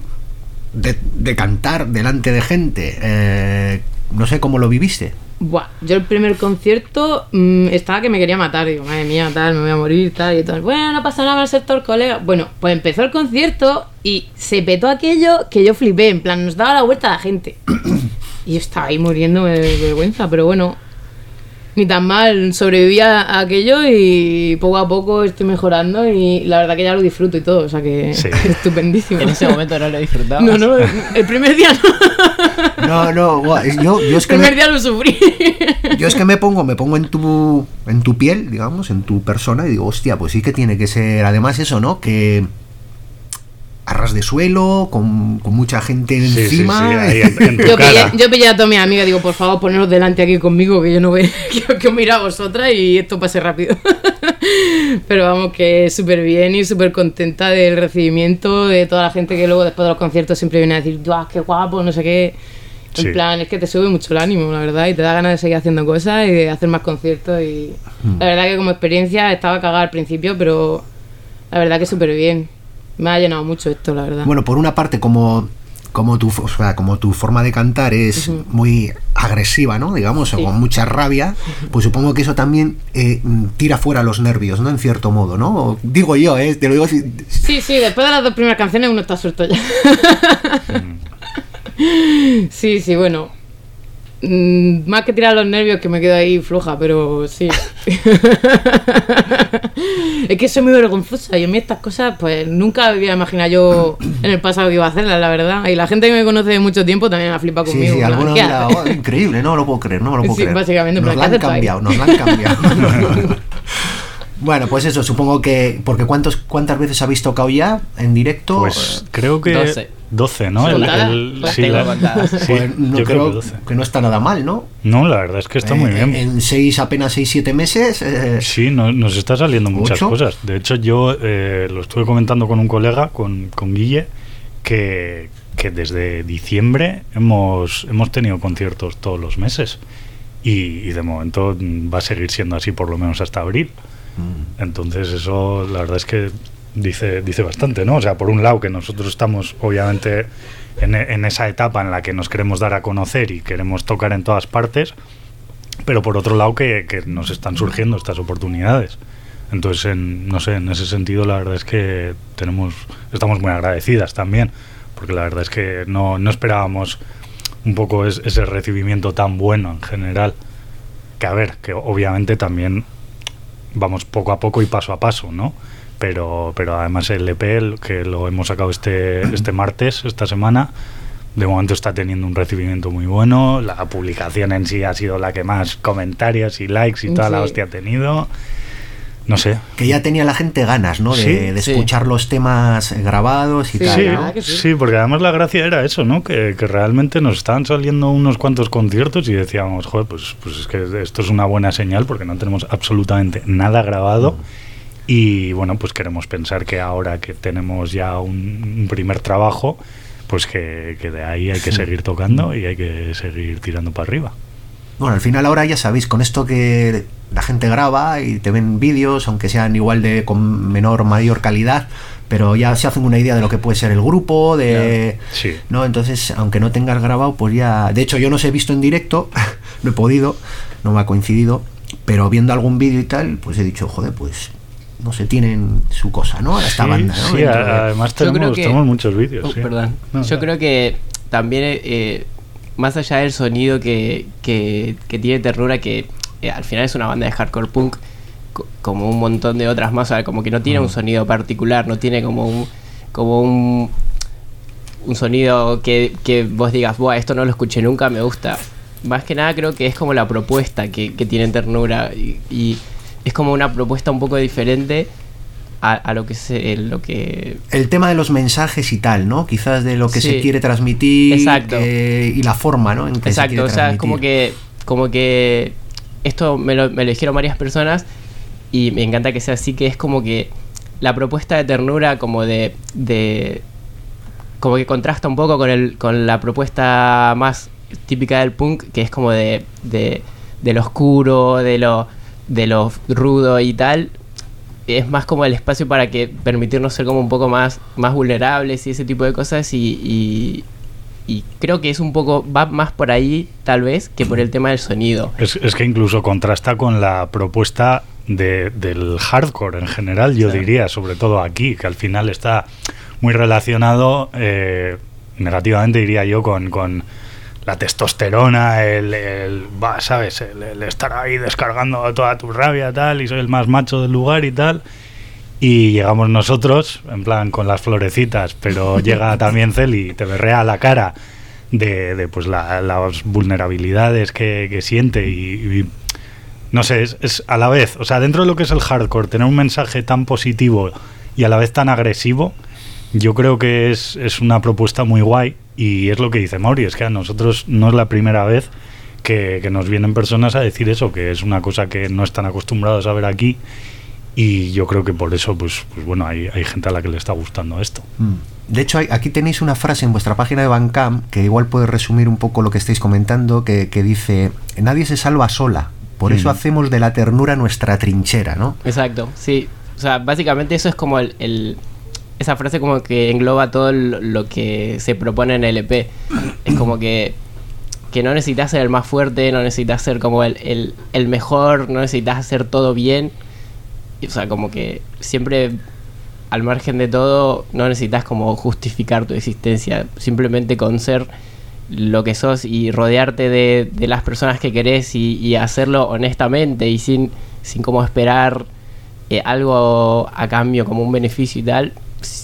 cantar delante de gente, no sé cómo lo viviste. Buah, yo el primer concierto estaba que me quería matar, digo, madre mía, tal, me voy a morir, tal, y tal. Bueno, no pasa nada, va a ser todo el colega. Bueno, pues empezó el concierto y se petó aquello que yo flipé, en plan, nos daba la vuelta a la gente. Y yo estaba ahí muriéndome de vergüenza, pero bueno, ni tan mal, sobreviví a aquello y poco a poco estoy mejorando y la verdad que ya lo disfruto y todo, o sea que estupendísimo. En ese momento no lo disfrutaba. No, el primer día no. No, yo es que el primer día lo sufrí. Yo es que me pongo en tu piel, digamos, en tu persona y digo, hostia, pues sí que tiene que ser, además eso, ¿no? Que a ras de suelo, con mucha gente encima. Sí, ahí en tu cara. Yo pillé a toda mi amiga, digo, por favor, poneros delante aquí conmigo, que yo no veo, que os miro a vosotras y esto pase rápido. Pero vamos, que súper bien y súper contenta del recibimiento de toda la gente que luego después de los conciertos siempre viene a decir, ¡guau, qué guapo! No sé qué. En plan, es que te sube mucho el ánimo, la verdad, y te da ganas de seguir haciendo cosas y de hacer más conciertos. Y la verdad que como experiencia estaba cagada al principio, pero la verdad que súper bien. Me ha llenado mucho esto, la verdad. Bueno, por una parte, como tu forma de cantar es muy agresiva, ¿no? Digamos, o con mucha rabia, pues supongo que eso también tira fuera los nervios, ¿no? En cierto modo, ¿no? Digo yo, te lo digo así. Sí, después de las 2 primeras canciones uno está suelto ya. Sí, bueno. Más que tirar los nervios, que me quedo ahí floja, pero sí. Es que soy muy vergonzosa y a mí estas cosas, pues nunca había imaginado yo en el pasado que iba a hacerlas, la verdad. Y la gente que me conoce de mucho tiempo también la flipa conmigo. Sí, en plan, algunos ¿qué dirán, haces? "Oh, increíble, no lo puedo creer, no me lo puedo Sí, creer". básicamente, nos pero la ¿qué han haces tú ahí? cambiado, nos la han cambiado. Bueno, pues eso, supongo que... Porque ¿cuántas veces habéis tocado ya en directo? Pues creo que 12, ¿no? Sí, contadas. Las sí, tengo contadas. sí, Pues no yo creo que 12. que no está nada mal, ¿no? No, la verdad es que está muy bien. En apenas 6-7 meses... Sí, nos está saliendo muchas ¿Mucho? cosas. De hecho, yo lo estuve comentando con un colega, con Guille, que desde diciembre hemos tenido conciertos todos los meses. Y de momento va a seguir siendo así por lo menos hasta abril. Entonces eso, la verdad es que dice bastante, ¿no? O sea, por un lado que nosotros estamos obviamente en esa etapa en la que nos queremos dar a conocer y queremos tocar en todas partes, pero por otro lado que nos están surgiendo estas oportunidades. Entonces, no sé, en ese sentido la verdad es que estamos muy agradecidas también, porque la verdad es que no esperábamos un poco ese recibimiento tan bueno en general. Que a ver, que obviamente también vamos poco a poco y paso a paso, ¿no? Pero además el EP, que lo hemos sacado este martes, esta semana, de momento está teniendo un recibimiento muy bueno. La publicación en sí ha sido la que más comentarios y likes y toda la hostia ha tenido. No sé. Que ya tenía la gente ganas, ¿no? De escuchar los temas grabados y Sí, tal, sí, ¿no? Sí, porque además la gracia era eso, ¿no? Que realmente nos estaban saliendo unos cuantos conciertos y decíamos, joder, pues es que esto es una buena señal porque no tenemos absolutamente nada grabado. Y bueno, pues queremos pensar que ahora que tenemos ya un primer trabajo, pues que de ahí hay que seguir tocando y hay que seguir tirando para arriba. Bueno, al final ahora ya sabéis, con esto que la gente graba y te ven vídeos, aunque sean igual con menor o mayor calidad, pero ya se hacen una idea de lo que puede ser el grupo, Claro. Sí. ¿no? Entonces, aunque no tengas grabado, pues ya... De hecho, yo no os he visto en directo, no he podido, no me ha coincidido, pero viendo algún vídeo y tal, pues he dicho, joder, pues... No sé, tienen su cosa, ¿no? Esta banda, ¿no? Sí, Dentro de- además Yo creo tenemos muchos vídeos. sí. Perdón. No, Yo no. creo que también, más allá del sonido que tiene Ternura, que al final es una banda de hardcore punk, como un montón de otras más, o sea, como que no tiene un sonido particular, no tiene como un sonido que vos digas, buah, esto no lo escuché nunca, me gusta. Más que nada creo que es como la propuesta que tiene Ternura y es como una propuesta un poco diferente a lo que El tema de los mensajes y tal, ¿no? Quizás de lo que Sí. se quiere transmitir. Exacto. Y la forma, ¿no? En que se exacto, quiere o sea, es transmitir. como que esto me lo dijeron varias personas y me encanta que sea así, que es como que la propuesta de Ternura como de como que contrasta un poco con la propuesta más típica del punk, que es como de lo oscuro, de lo rudo y tal. Es más como el espacio para que permitirnos ser como un poco más vulnerables y ese tipo de cosas y creo que es un poco, va más por ahí tal vez que por el tema del sonido. Es que incluso contrasta con la propuesta del hardcore en general, yo diría, sobre todo aquí, que al final está muy relacionado, negativamente diría yo, con la testosterona, ¿sabes? El estar ahí descargando toda tu rabia tal, y soy el más macho del lugar y tal. Y llegamos nosotros, en plan con las florecitas, pero llega también Celi y te berrea a la cara de pues las vulnerabilidades que siente y no sé, es a la vez, o sea, dentro de lo que es el hardcore, tener un mensaje tan positivo y a la vez tan agresivo, yo creo que es una propuesta muy guay y es lo que dice Mauri, es que a nosotros no es la primera vez que nos vienen personas a decir eso, que es una cosa que no están acostumbrados a ver aquí. Y yo creo que por eso, pues bueno, hay gente a la que le está gustando esto. De hecho, aquí tenéis una frase en vuestra página de Bandcamp que igual puede resumir un poco lo que estáis comentando, que dice: nadie se salva sola, por eso hacemos de la ternura nuestra trinchera, ¿no? Exacto, sí. O sea, básicamente eso es como esa frase como que engloba todo lo que se propone en el EP. Es como que no necesitas ser el más fuerte, no necesitas ser como el mejor, no necesitas hacer todo bien. O sea, como que siempre, al margen de todo, no necesitas como justificar tu existencia. Simplemente con ser lo que sos y rodearte de las personas que querés y hacerlo honestamente y sin como esperar algo a cambio, como un beneficio y tal,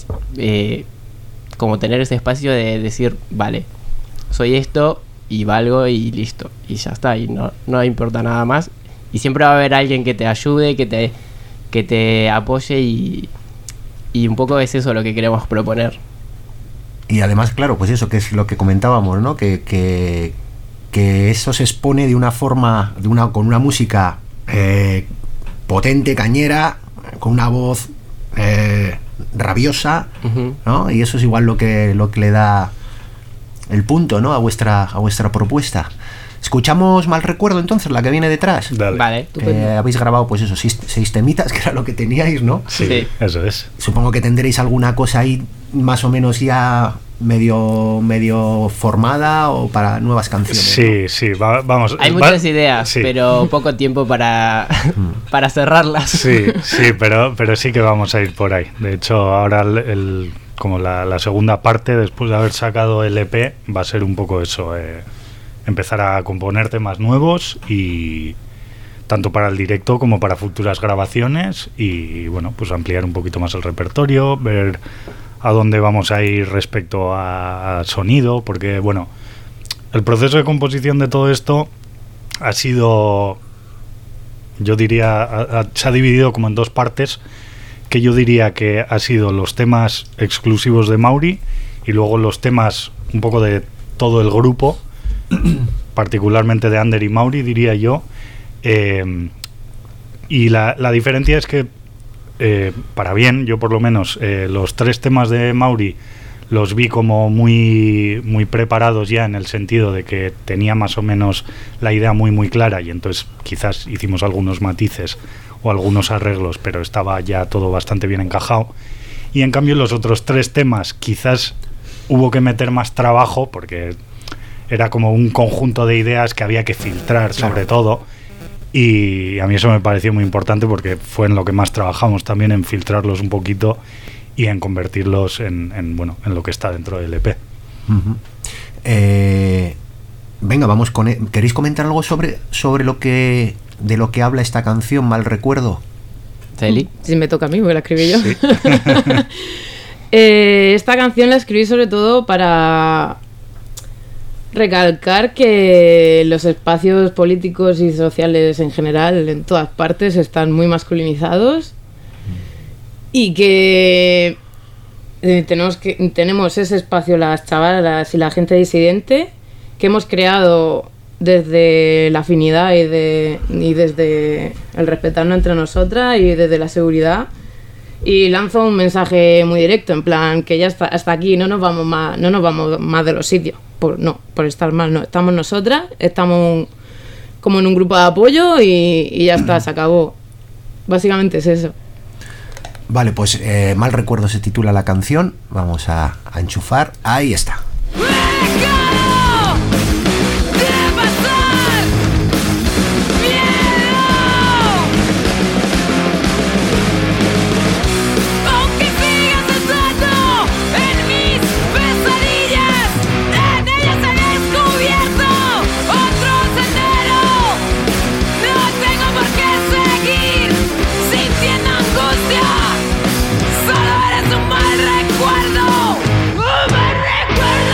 como tener ese espacio de decir, vale, soy esto y valgo y listo, y ya está, y no importa nada más, y siempre va a haber alguien que te ayude, que te apoye, y un poco es eso lo que queremos proponer. Y además, claro, pues eso, que es lo que comentábamos, ¿no? Que eso se expone de una forma, con una música potente, cañera, con una voz rabiosa, ¿no? Y eso es igual lo que le da el punto, ¿no? a vuestra propuesta. Escuchamos Mal Recuerdo, entonces, la que viene detrás. Dale. Vale. Habéis grabado, pues eso, 6 temitas, que era lo que teníais, ¿no? Sí, eso es. Supongo que tendréis alguna cosa ahí más o menos ya medio formada o para nuevas canciones. Sí, ¿no? sí, vamos. Hay muchas ideas, sí. pero poco tiempo para cerrarlas. Sí, pero sí que vamos a ir por ahí. De hecho, ahora como la segunda parte, después de haber sacado el EP, va a ser un poco eso, empezar a componer temas nuevos, y tanto para el directo como para futuras grabaciones, y bueno, pues ampliar un poquito más el repertorio, ver a dónde vamos a ir respecto a sonido, porque bueno, el proceso de composición de todo esto ha sido, yo diría, se ha dividido como en 2 partes, que yo diría que ha sido los temas exclusivos de Mauri y luego los temas un poco de todo el grupo, particularmente de Ander y Mauri, diría yo. Y la diferencia es que, para bien, yo por lo menos, los 3 temas de Mauri los vi como muy, muy preparados ya, en el sentido de que tenía más o menos la idea muy, muy clara, y entonces quizás hicimos algunos matices o algunos arreglos, pero estaba ya todo bastante bien encajado. Y en cambio los otros 3 temas quizás hubo que meter más trabajo, porque era como un conjunto de ideas que había que filtrar, sobre todo, y a mí eso me pareció muy importante, porque fue en lo que más trabajamos también, en filtrarlos un poquito y en convertirlos en lo que está dentro del EP. Uh-huh. Venga, vamos con ¿queréis comentar algo sobre de lo que habla esta canción, Mal Recuerdo? ¿Celi? Si me toca a mí, porque la escribí yo. Sí. Esta canción la escribí sobre todo para recalcar que los espacios políticos y sociales en general, en todas partes, están muy masculinizados, y que tenemos ese espacio, las chavalas y la gente disidente, que hemos creado desde la afinidad y desde el respetarnos entre nosotras y desde la seguridad. Y lanzo un mensaje muy directo, en plan, que ya hasta aquí no nos vamos más de los sitios, por estar mal, no, estamos nosotras, estamos como en un grupo de apoyo, y ya está, se acabó. Básicamente es eso. Vale, pues Mal Recuerdo se titula la canción, vamos a enchufar, ahí está. Solo eres un mal recuerdo.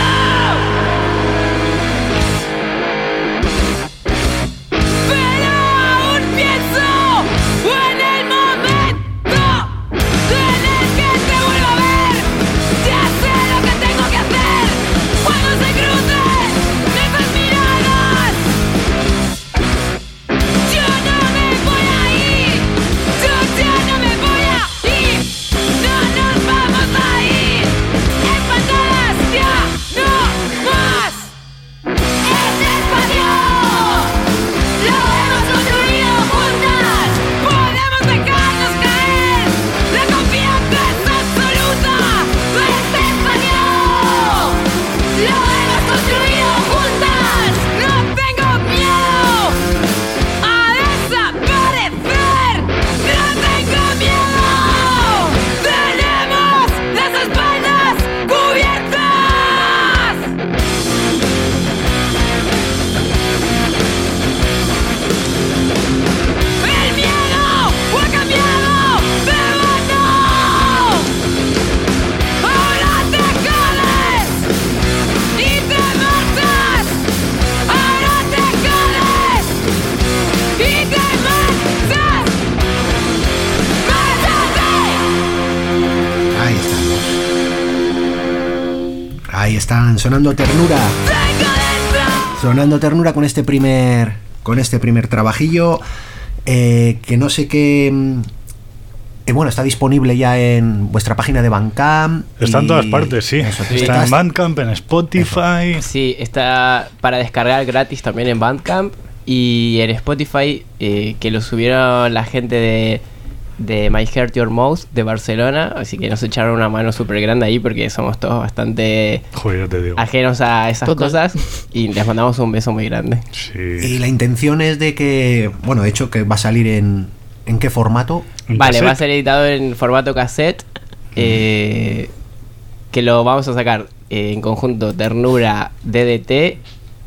Ahí están, sonando Ternura. Sonando Ternura con este primer trabajillo, que no sé qué... bueno, está disponible ya en vuestra página de Bandcamp. Está en todas partes, sí. Está en Bandcamp, en Spotify. Eso. Sí, está para descargar gratis también en Bandcamp. Y en Spotify, que lo subieron la gente de My Heart Your Mouth de Barcelona. Así que nos echaron una mano súper grande ahí porque somos todos bastante ajenos a esas cosas. Y les mandamos un beso muy grande. Sí. Y la intención es de que, bueno, de hecho que va a salir ¿en qué formato? Vale, va a ser editado en formato cassette, que lo vamos a sacar en conjunto Ternura, DDT,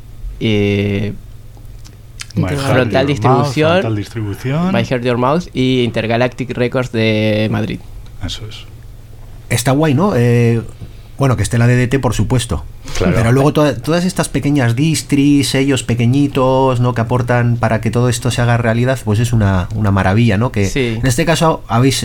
Frontal Distribución, My Heart Your Mouth y Intergalactic Records de Madrid. Eso es. Está guay, ¿no? Bueno, que esté la DDT, por supuesto. Claro. Pero luego todas estas pequeñas distris, sellos pequeñitos, ¿no? Que aportan para que todo esto se haga realidad, pues es una maravilla, ¿no? Que sí. En este caso habéis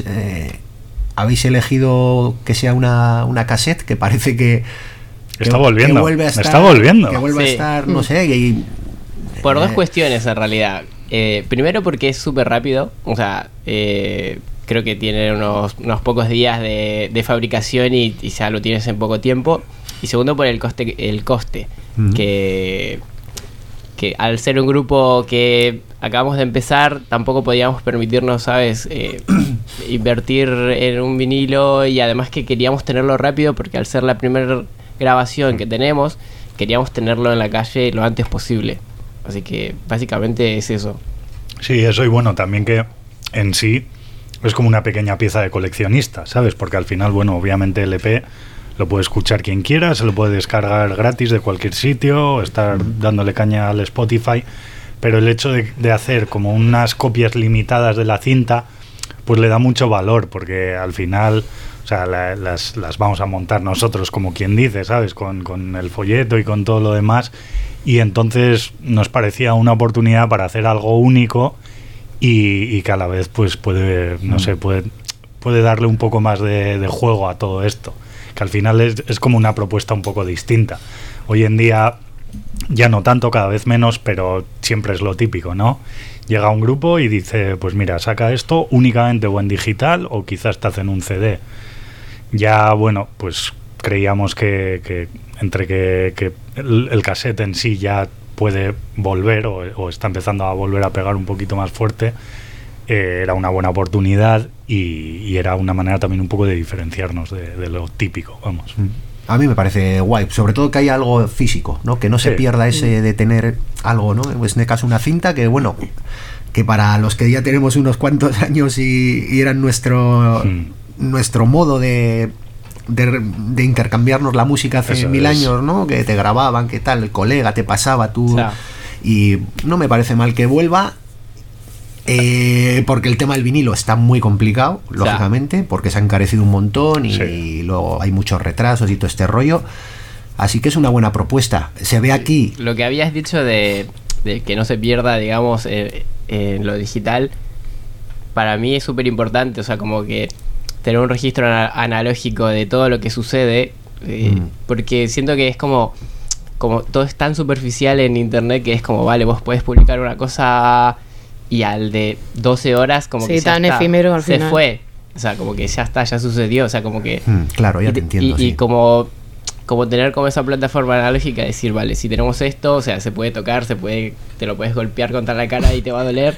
elegido que sea una cassette que parece que está volviendo. Que vuelve a estar, está volviendo. Que vuelve a estar, no sé. Por dos cuestiones, en realidad. Primero, porque es súper rápido. O sea, creo que tiene unos pocos días de fabricación y ya lo tienes en poco tiempo. Y segundo, por el coste que al ser un grupo que acabamos de empezar, tampoco podíamos permitirnos, ¿sabes? Invertir en un vinilo, y además que queríamos tenerlo rápido porque al ser la primera grabación que tenemos, queríamos tenerlo en la calle lo antes posible. Así que básicamente es eso. Sí, eso, y bueno, también que en sí es como una pequeña pieza de coleccionista, ¿sabes? Porque al final, bueno, obviamente el EP lo puede escuchar quien quiera, se lo puede descargar gratis de cualquier sitio, estar dándole caña al Spotify, pero el hecho de hacer como unas copias limitadas de la cinta, pues le da mucho valor, porque al final, o sea, las vamos a montar nosotros, como quien dice, ¿sabes? Con el folleto y con todo lo demás, y entonces nos parecía una oportunidad para hacer algo único y que a la vez pues puede, no sé, puede darle un poco más de juego a todo esto, que al final es como una propuesta un poco distinta. Hoy en día ya no tanto, cada vez menos, pero siempre es lo típico, ¿no? Llega un grupo y dice, pues mira, saca esto únicamente o en digital o quizás te hacen un CD. Ya, bueno, pues creíamos que entre que el cassette en sí ya puede volver o está empezando a volver a pegar un poquito más fuerte, era una buena oportunidad y era una manera también un poco de diferenciarnos de lo típico, vamos. A mí me parece guay, sobre todo que haya algo físico, ¿no? Que no se pierda ese de tener algo, ¿no? Pues en este caso una cinta que, bueno, que para los que ya tenemos unos cuantos años y eran nuestro modo de intercambiarnos la música hace 1000 años, ¿no? Que te grababan, que tal, el colega te pasaba tú, y no me parece mal que vuelva, porque el tema del vinilo está muy complicado, lógicamente, porque se ha encarecido un montón y luego hay muchos retrasos y todo este rollo, así que es una buena propuesta. Se ve aquí lo que habías dicho de que no se pierda, digamos, en lo digital. Para mí es súper importante, o sea, como que tener un registro analógico de todo lo que sucede, porque siento que es como todo es tan superficial en internet, que es como, vale, vos podés publicar una cosa y al de 12 horas como que tan efímero al final se fue, o sea, como que ya está, ya sucedió, o sea, como que claro, ya te entiendo, y como tener como esa plataforma analógica, decir, vale, si tenemos esto, o sea, se puede tocar, te lo puedes golpear contra la cara y te va a doler.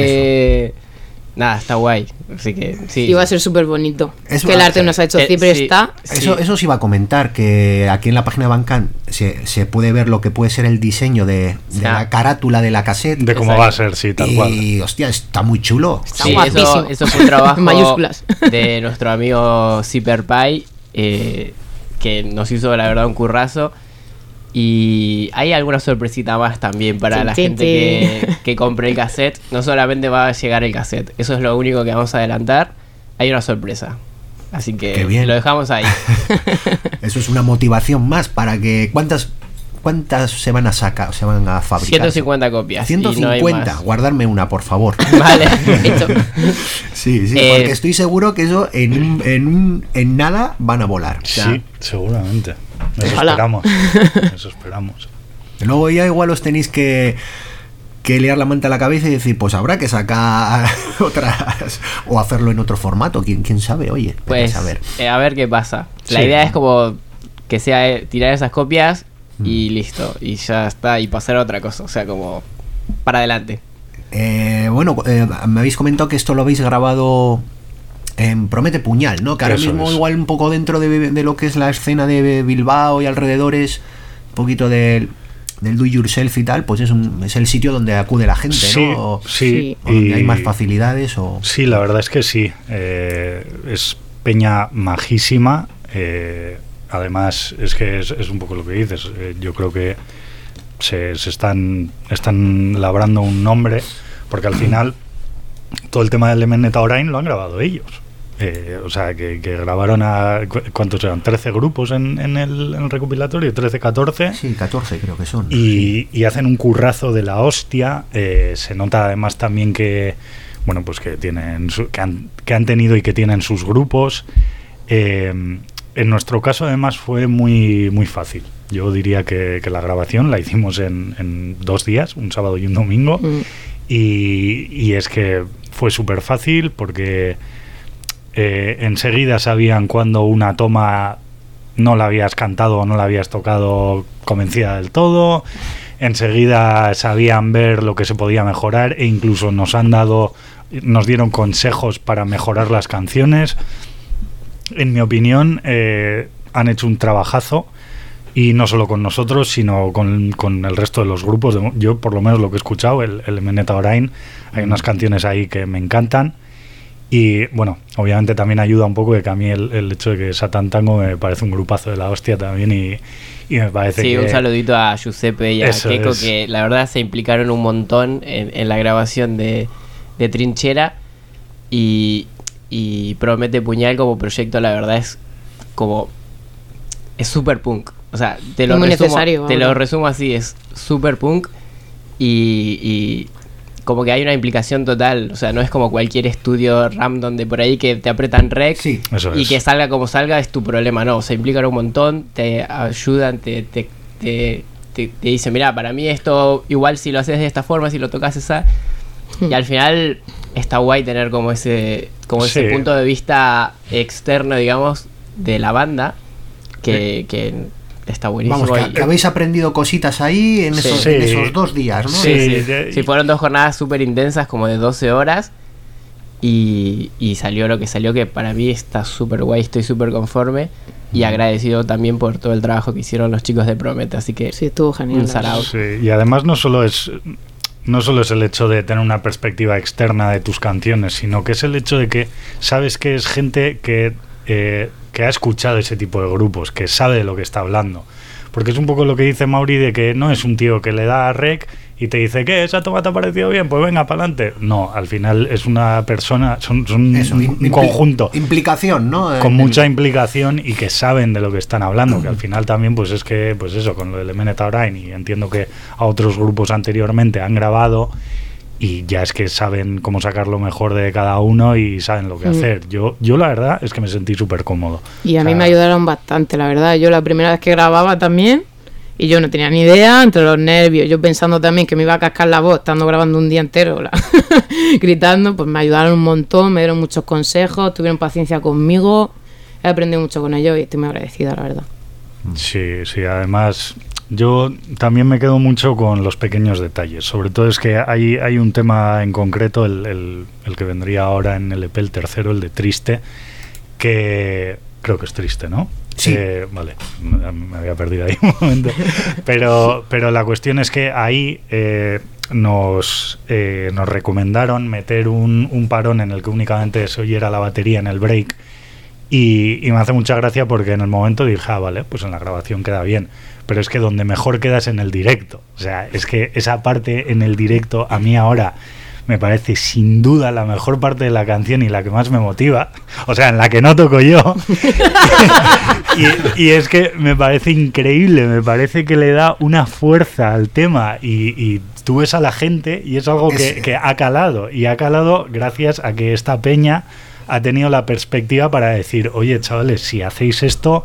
Nada, está guay. Así que sí. Y va a ser súper bonito. Es que el arte nos ha hecho siempre está. Eso os iba a comentar, que aquí en la página de Bandcamp se puede ver lo que puede ser el diseño de la carátula de la cassette. De cómo va a ser, sí, tal cual. Y hostia, está muy chulo. Está guapísimo. Eso fue un trabajo mayúsculas de nuestro amigo Zipper Pie, que nos hizo la verdad un currazo. Y hay alguna sorpresita más también para la gente que compre el cassette. No solamente va a llegar el cassette, eso es lo único que vamos a adelantar. Hay una sorpresa, así que lo dejamos ahí. Eso es una motivación más para que... ¿Cuántas se van a sacar, se van a fabricar? 150 copias. 150, no, guardarme una, por favor. Vale, hecho. Sí, porque estoy seguro que eso en nada van a volar. Sí, seguramente. Eso Ojalá. esperamos. Eso esperamos. Luego ya igual os tenéis que liar la manta a la cabeza y decir, pues habrá que sacar otras o hacerlo en otro formato, quién sabe, oye, Pues a ver. a ver qué pasa. La Sí. idea es como que sea tirar esas copias y listo, y ya está, y pasar a otra cosa, o sea, como para adelante. Bueno, me habéis comentado que esto lo habéis grabado en Promete Puñal, ¿no? Que ahora Eso mismo es. igual un poco dentro de lo que es la escena de Bilbao y alrededores, un poquito del do yourself y tal, pues es el sitio donde acude la gente, Sí, ¿no? O sí. donde hay más facilidades o... Sí, la verdad es que sí. Es peña majísima. Además, es que es un poco lo que dices. Yo creo que se están labrando un nombre, porque al final todo el tema del Emenet Orain lo han grabado ellos. O sea, que grabaron ¿cuántos eran? 13 grupos en el recopilatorio, 13, 14. Sí, 14 creo que son. Y hacen un currazo de la hostia. Se nota además también que, bueno, pues que tienen que han tenido y que tienen sus grupos. En nuestro caso además fue muy muy fácil. Yo diría que la grabación la hicimos en 2 días, un sábado y un domingo. Y es que fue súper fácil porque enseguida sabían cuando una toma no la habías cantado o no la habías tocado convencida del todo. Enseguida sabían ver lo que se podía mejorar e incluso nos dieron consejos para mejorar las canciones. En mi opinión, han hecho un trabajazo, y no solo con nosotros, sino con el resto de los grupos. Yo, por lo menos, lo que he escuchado, el Emenet Orain, hay unas canciones ahí que me encantan. Y bueno, obviamente también ayuda un poco de que a mí el hecho de que Satan Tango me parece un grupazo de la hostia también, y me parece Sí, que... un saludito a Giuseppe y a Eso Keiko, es. que la verdad se implicaron un montón en la grabación de Trinchera, y Promete Puñal como proyecto, la verdad es super punk. O sea, te lo Muy resumo, necesario, te ahora. lo resumo así, es super punk, y como que hay una implicación total. O sea, no es como cualquier estudio random de por ahí que te apretan rec Sí, Eso y es. que salga como salga es tu problema. No, se implican un montón, te ayudan, te dicen, mira, para mí esto igual si lo haces de esta forma, si lo tocas esa. Y al final está guay tener como ese Sí. punto de vista externo, digamos, de la banda, que está buenísimo. Vamos, que habéis aprendido cositas ahí en, Sí. en esos 2 días, ¿no? Sí. Sí, fueron 2 jornadas súper intensas, como de 12 horas. Y salió lo que salió, que para mí está súper guay, estoy súper conforme. Y agradecido también por todo el trabajo que hicieron los chicos de Promete. Así que Sí, estuvo genial. un la verdad. sarao. Sí, y además no solo es el hecho de tener una perspectiva externa de tus canciones, sino que es el hecho de que sabes que es gente que ha escuchado ese tipo de grupos, que sabe de lo que está hablando. Porque es un poco lo que dice Mauri, de que no es un tío que le da a rec y te dice, ¿qué? ¿Esa toma te ha parecido bien? Pues venga, para adelante. No, al final es una persona, son Eso, un conjunto Implicación, ¿no? con En mucha el- implicación y que saben de lo que están hablando, que al final también pues es que, pues eso, con lo del Emenet Orain, y entiendo que a otros grupos anteriormente han grabado y ya es que saben cómo sacar lo mejor de cada uno y saben lo que hacer. Yo la verdad es que me sentí súper cómodo. Y a O mí sea, me ayudaron bastante, la verdad. Yo la primera vez que grababa también, y yo no tenía ni idea, entre los nervios, yo pensando también que me iba a cascar la voz, estando grabando un día entero, gritando, pues me ayudaron un montón, me dieron muchos consejos, tuvieron paciencia conmigo, he aprendido mucho con ellos y estoy muy agradecida, la verdad. Sí, además yo también me quedo mucho con los pequeños detalles. Sobre todo es que hay un tema en concreto, el que vendría ahora en el EP, el tercero, el de Triste, que creo que es Triste, ¿no? Sí. Vale, me había perdido ahí un momento. Pero la cuestión es que ahí nos recomendaron meter un parón en el que únicamente se oyera la batería en el break. Y me hace mucha gracia porque en el momento dije, vale, pues en la grabación queda bien. Pero es que donde mejor queda es en el directo. O sea, es que esa parte en el directo a mí ahora me parece sin duda la mejor parte de la canción y la que más me motiva. O sea, en la que no toco yo. y es que me parece increíble, me parece que le da una fuerza al tema y tú ves a la gente y es algo que ha calado. Y ha calado gracias a que esta peña ha tenido la perspectiva para decir, oye, chavales, si hacéis esto,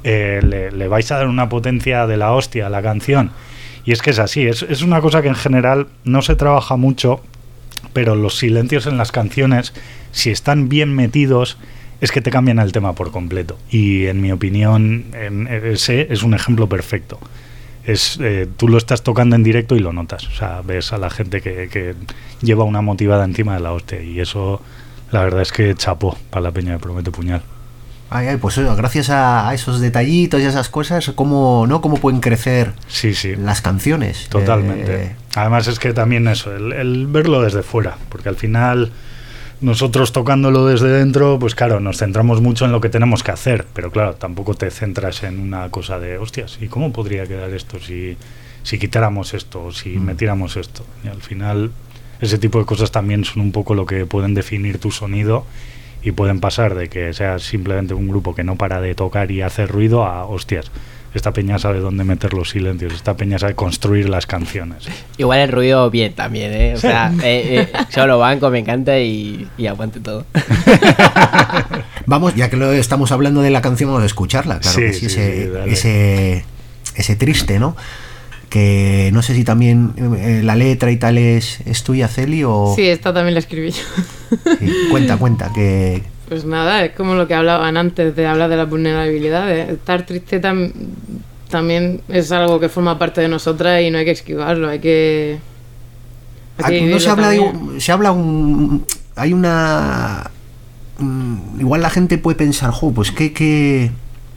le vais a dar una potencia de la hostia a la canción. Y es que es así, es una cosa que en general no se trabaja mucho, pero los silencios en las canciones, si están bien metidos, es que te cambian el tema por completo. Y en mi opinión, ese es un ejemplo perfecto. Tú lo estás tocando en directo y lo notas. O sea, ves a la gente que lleva una motivada encima de la hostia. Y eso, la verdad es que chapó para la peña de Promete Puñal. Ay, pues gracias a esos detallitos y a esas cosas, cómo pueden crecer sí. las canciones. Totalmente. Además es que también eso, el verlo desde fuera, porque al final nosotros tocándolo desde dentro, pues claro, nos centramos mucho en lo que tenemos que hacer, pero claro, tampoco te centras en una cosa de, hostias, ¿y cómo podría quedar esto si quitáramos esto o si metiéramos esto? Y al final ese tipo de cosas también son un poco lo que pueden definir tu sonido y pueden pasar de que seas simplemente un grupo que no para de tocar y hacer ruido a, hostias, esta peña sabe dónde meter los silencios, esta peña sabe construir las canciones. Igual el ruido bien también, ¿eh? O sea, yo lo banco, me encanta y aguante todo. Vamos, ya que lo estamos hablando de la canción, vamos a escucharla, claro que sí, ese triste, ¿no? Que no sé si también la letra y tal es tuya, Celi, o... Sí, esta también la escribí yo. Sí, cuenta, que... Pues nada, es como lo que hablaban antes de hablar de la vulnerabilidad. Estar triste también es algo que forma parte de nosotras y no hay que esquivarlo, hay que no se habla hay una... igual la gente puede pensar, pues qué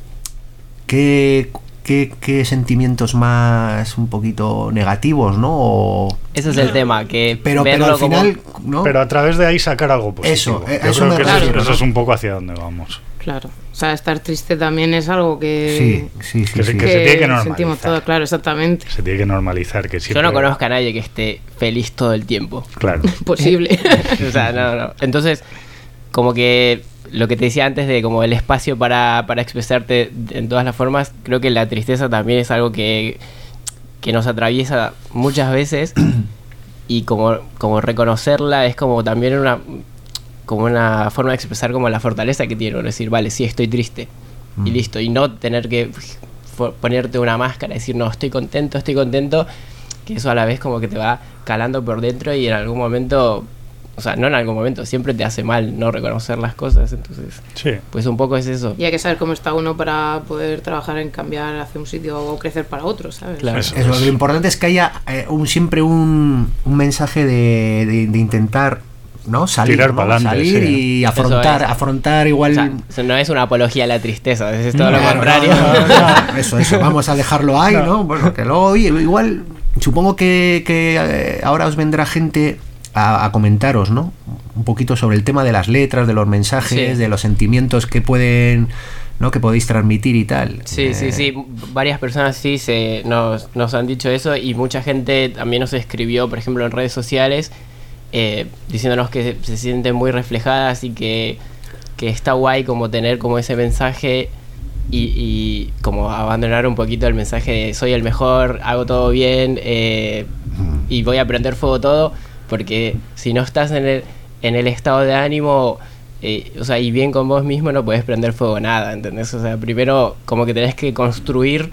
sentimientos más un poquito negativos, ¿no? Ese es el tema, que pero al final, ¿no? Pero a través de ahí sacar algo positivo. Yo creo que eso es un poco hacia donde vamos. Claro, o sea, estar triste también es algo que se tiene que normalizar. Sentimos todo, claro, exactamente. Se tiene que normalizar que siempre... Yo no conozco a nadie que esté feliz todo el tiempo. Claro. Posible. O sea, no. Entonces, como que lo que te decía antes de como el espacio para expresarte en todas las formas, creo que la tristeza también es algo que nos atraviesa muchas veces y como reconocerla es como también una forma de expresar como la fortaleza que tiene, decir, vale, sí, estoy triste y listo, y no tener que ponerte una máscara, decir, no, estoy contento, que eso a la vez como que te va calando por dentro y en algún momento... O sea, no en algún momento, siempre te hace mal no reconocer las cosas, entonces pues un poco es eso. Y hay que saber cómo está uno para poder trabajar en cambiar hacia un sitio o crecer para otro, ¿sabes? Claro. Eso, lo importante es que haya siempre un mensaje de intentar, ¿no? Salir y afrontar igual... O sea, no es una apología a la tristeza, es todo lo contrario. No. Eso, vamos a dejarlo ahí, ¿no? Bueno, que luego, oye, igual, supongo que ahora os vendrá gente... A comentaros, ¿no? Un poquito sobre el tema de las letras, de los mensajes, de los sentimientos que pueden, ¿no? Que podéis transmitir y tal. Sí. Varias personas nos han dicho eso y mucha gente también nos escribió, por ejemplo, en redes sociales, diciéndonos que se sienten muy reflejadas y que está guay como tener como ese mensaje y como abandonar un poquito el mensaje de soy el mejor, hago todo bien y voy a prender fuego todo. Porque si no estás en el estado de ánimo, o sea, y bien con vos mismo, no podés prender fuego nada, ¿entendés? O sea, primero como que tenés que construirte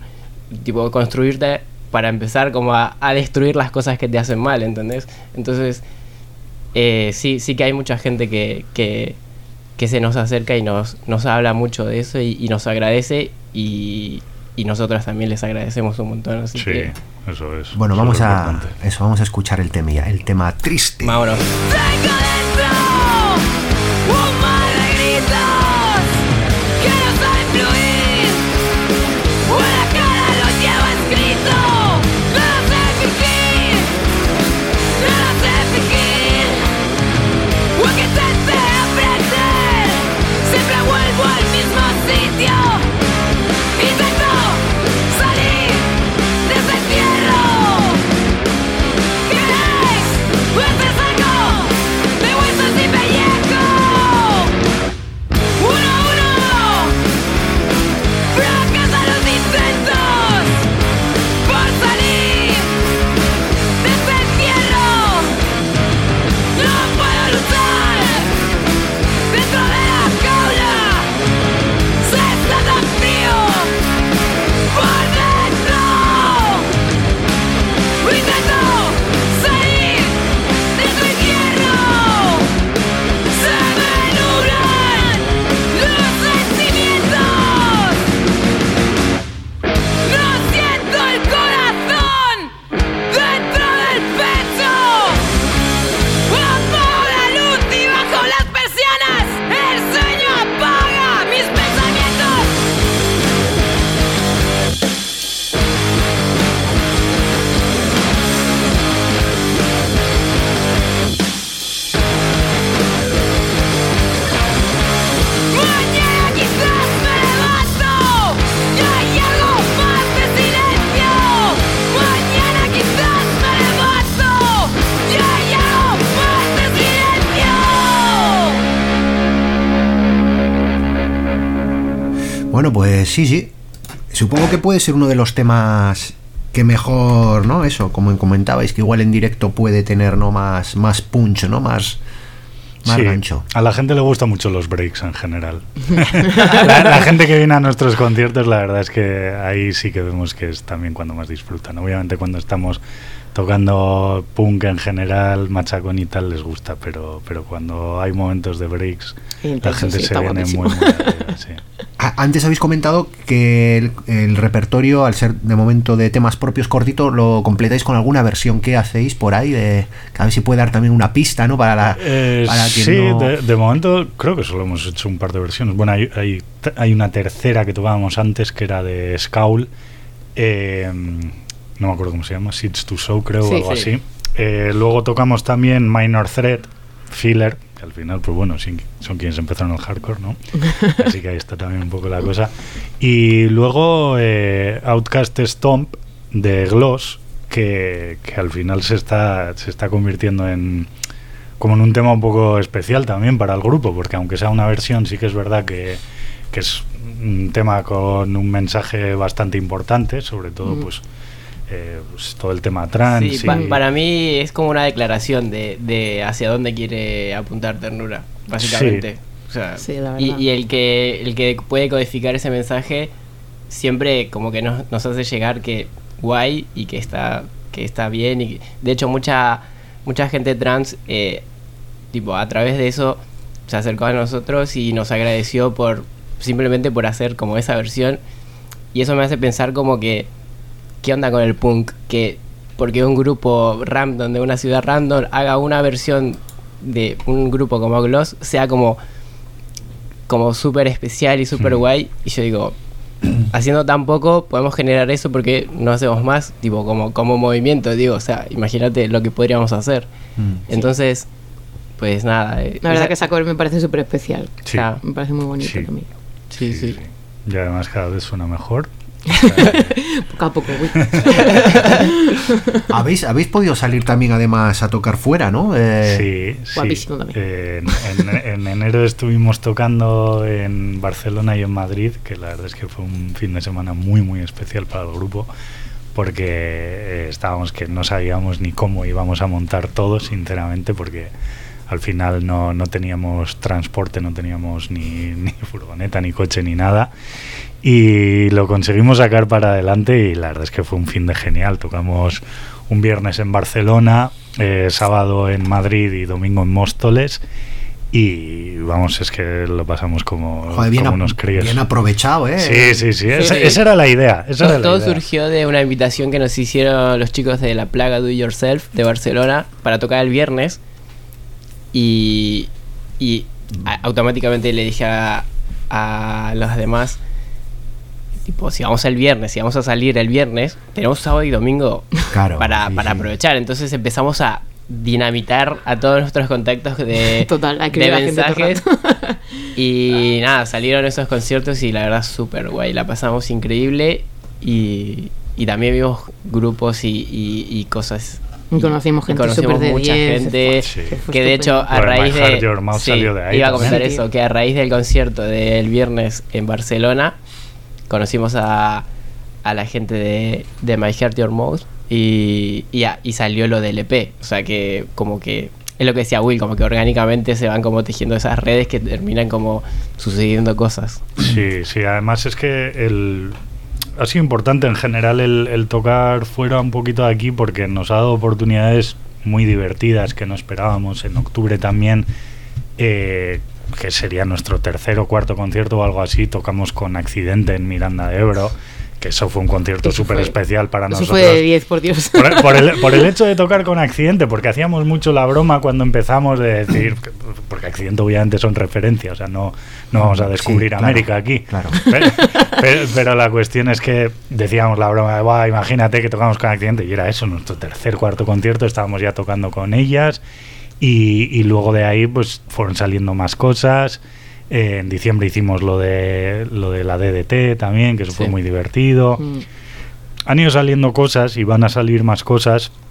para empezar como a destruir las cosas que te hacen mal, ¿entendés? Entonces, sí que hay mucha gente que se nos acerca y nos habla mucho de eso y nos agradece y nosotros también les agradecemos un montón, así que... Eso es. Bueno, vamos a escuchar el tema triste. Vámonos. Tengo dentro un mar de gritos que no saben fluir. Una cara lo lleva escrito. No lo sé fingir. Aunque intente aprender, siempre vuelvo al mismo sitio. Intento salir de ese encierro. ¿Queréis? Pues es algo de vuestros Bueno, pues sí. Supongo que puede ser uno de los temas que mejor, ¿no? Eso, como comentabais, que igual en directo puede tener, ¿no? Más punch, ¿no? Más gancho. A la gente le gustan mucho los breaks en general. la gente que viene a nuestros conciertos, la verdad es que ahí sí que vemos que es también cuando más disfrutan. Obviamente cuando estamos tocando punk en general, machacón y tal, les gusta, pero cuando hay momentos de breaks, la gente se viene muy arriba, sí. Antes habéis comentado que el repertorio, al ser de momento de temas propios cortito, lo completáis con alguna versión. ¿Qué hacéis por ahí? A ver si puede dar también una pista, ¿no? Para quien sí, no... de momento creo que solo hemos hecho un par de versiones. Bueno, hay una tercera que tocábamos antes, que era de Scowl. No me acuerdo cómo se llama, Seeds to Show, creo, o algo así. Luego tocamos también Minor Threat, Filler, que al final, pues bueno, son quienes empezaron el hardcore, ¿no? Así que ahí está también un poco la cosa. Y luego Outcast Stomp de Gloss, que al final se está convirtiendo como en un tema un poco especial también para el grupo, porque aunque sea una versión, sí que es verdad que es un tema con un mensaje bastante importante, sobre todo pues todo el tema trans. Sí, para mí es como una declaración de hacia dónde quiere apuntar Ternura, básicamente. Sí. O sea, sí, la verdad. Y el que puede codificar ese mensaje siempre como que nos hace llegar que guay y que está bien. Y de hecho mucha gente trans tipo a través de eso se acercó a nosotros y nos agradeció simplemente por hacer como esa versión, y eso me hace pensar como que ¿qué onda con el punk? Que porque un grupo random de una ciudad random haga una versión de un grupo como Gloss sea como súper especial y súper guay. Y yo digo, haciendo tan poco podemos generar eso, porque no hacemos más, tipo como movimiento, digo, o sea, imagínate lo que podríamos hacer. Entonces, pues nada. La verdad que esa cover me parece súper especial. Sí. O sea, me parece muy bonito también. Sí. Y además cada vez suena mejor. Poco a poco, güey. ¿Habéis podido salir también además a tocar fuera, ¿no? Sí. Guapísimo también. En enero estuvimos tocando en Barcelona y en Madrid, que la verdad es que fue un fin de semana muy muy especial para el grupo, porque estábamos que no sabíamos ni cómo íbamos a montar todo, sinceramente, porque al final no teníamos transporte, no teníamos ni furgoneta, ni coche, ni nada. Y lo conseguimos sacar para adelante y la verdad es que fue un fin de genial. Tocamos un viernes en Barcelona, sábado en Madrid y domingo en Móstoles. Y vamos, es que lo pasamos como unos críos. Bien aprovechado, ¿eh? Sí. Esa era la idea. Todo surgió de una invitación que nos hicieron los chicos de La Plaga Do It Yourself de Barcelona para tocar el viernes. Y automáticamente le dije a los demás, tipo, si vamos el viernes, si vamos a salir el viernes, tenemos sábado y domingo para aprovechar. Entonces empezamos a dinamitar a todos nuestros contactos de mensajes. Y nada, salieron esos conciertos y la verdad súper guay, la pasamos increíble. Y también vimos grupos y cosas. Y conocimos gente súper de mucha 10, gente que de hecho a raíz de iba a comentar eso, que a raíz del concierto del viernes en Barcelona conocimos a la gente de My Heart Your Mouth y salió lo del EP. O sea que como que es lo que decía Will, como que orgánicamente se van como tejiendo esas redes que terminan como sucediendo cosas. Sí, además es que ha sido importante en general el tocar fuera un poquito de aquí, porque nos ha dado oportunidades muy divertidas que no esperábamos. En octubre también, que sería nuestro tercer o cuarto concierto o algo así, tocamos con Accidente en Miranda de Ebro, que eso fue un concierto súper especial para nosotros. Eso fue de 10, por Dios. Por el hecho de tocar con Accidente, porque hacíamos mucho la broma cuando empezamos de decir, porque Accidente obviamente son referencias, o sea, no vamos a descubrir América aquí. Claro. Pero la cuestión es que decíamos la broma de, imagínate que tocamos con Accidente, y era eso, nuestro tercer, cuarto concierto, estábamos ya tocando con ellas, y luego de ahí pues fueron saliendo más cosas. En diciembre hicimos lo de la DDT también, que eso fue muy divertido. Han ido saliendo cosas y van a salir más cosas.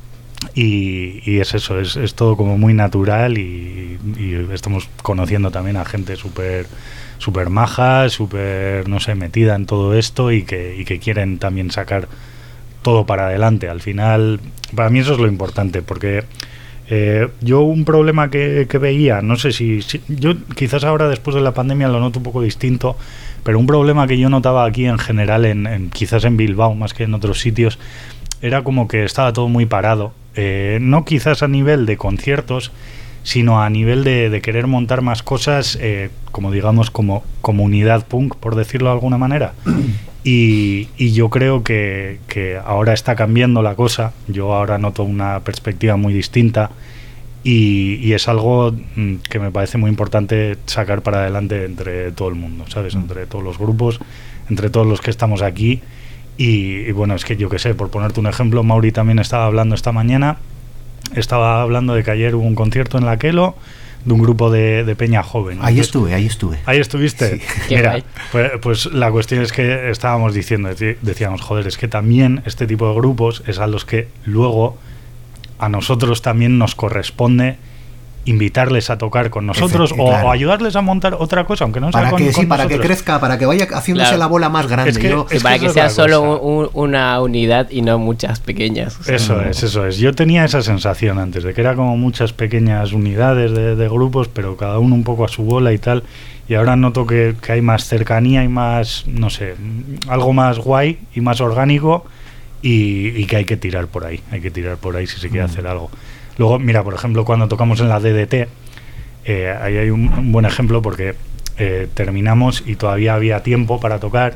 y es eso, es todo como muy natural y estamos conociendo también a gente súper maja, súper, no sé, metida en todo esto y que quieren también sacar todo para adelante. Al final, para mí eso es lo importante, porque yo un problema que veía, no sé si yo quizás ahora después de la pandemia lo noto un poco distinto, pero un problema que yo notaba aquí en general, quizás en Bilbao más que en otros sitios, era como que estaba todo muy parado, no quizás a nivel de conciertos, sino a nivel de querer montar más cosas, como digamos, como comunidad punk, por decirlo de alguna manera. Y yo creo que ahora está cambiando la cosa. Yo ahora noto una perspectiva muy distinta y es algo que me parece muy importante sacar para adelante entre todo el mundo, ¿sabes? Entre todos los grupos, entre todos los que estamos aquí. Y bueno, es que yo qué sé, por ponerte un ejemplo, Mauri también estaba hablando esta mañana. Estaba hablando de que ayer hubo un concierto en la Quelo de un grupo de peña joven. Ahí estuve. ¿Ahí estuviste? Sí. Mira, pues la cuestión es que estábamos diciendo, decíamos, joder, es que también este tipo de grupos es a los que luego a nosotros también nos corresponde invitarles a tocar con nosotros claro. o ayudarles a montar otra cosa, aunque no sea con para nosotros. que crezca, para que vaya haciéndose Claro. la bola más grande. Es que para que sea es la solo cosa. una unidad y no muchas pequeñas. O sea, Eso es. Yo tenía esa sensación antes, de que era como muchas pequeñas unidades de grupos, pero cada uno un poco a su bola y tal. Y ahora noto que hay más cercanía y más, no sé, algo más guay y más orgánico y que hay que tirar por ahí. Hay que tirar por ahí si se quiere hacer algo. Luego, mira, por ejemplo, cuando tocamos en la DDT, ahí hay un buen ejemplo porque terminamos y todavía había tiempo para tocar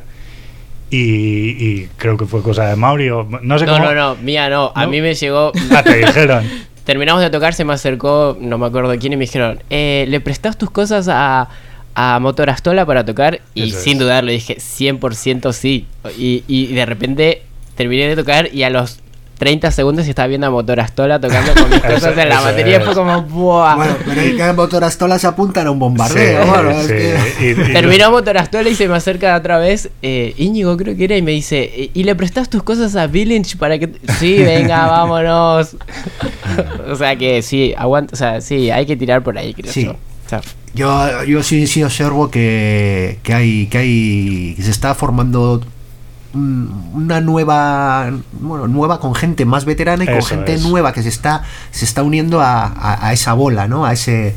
y creo que fue cosa de Mauri o no sé cómo. No, mía no. A ¿No? mí me llegó... Te dijeron. Terminamos de tocar, se me acercó, no me acuerdo quién, y me dijeron, ¿le prestás tus cosas a Motor Astola para tocar? Y Eso sin es. dudar le dije, 100% sí. Y de repente terminé de tocar y a los 30 segundos estaba viendo a Motor Astola tocando con mis cosas en la eso batería. es. Fue como, ¡buah! Bueno, pero hay que Motor Astola se apuntan a un bombardeo. Sí, bueno, es sí. que- Terminó Motor Astola y se me acerca otra vez Íñigo creo que era y me dice, ¿y le prestás tus cosas a Village para que...? Sí, venga, vámonos. O sea que sí, aguanta, o sea, sí, hay que tirar por ahí, creo Sí. yo. O sea, Yo sí observo que se está formando una nueva con gente más veterana y con Eso gente es. nueva que se está uniendo a esa bola, ¿no? A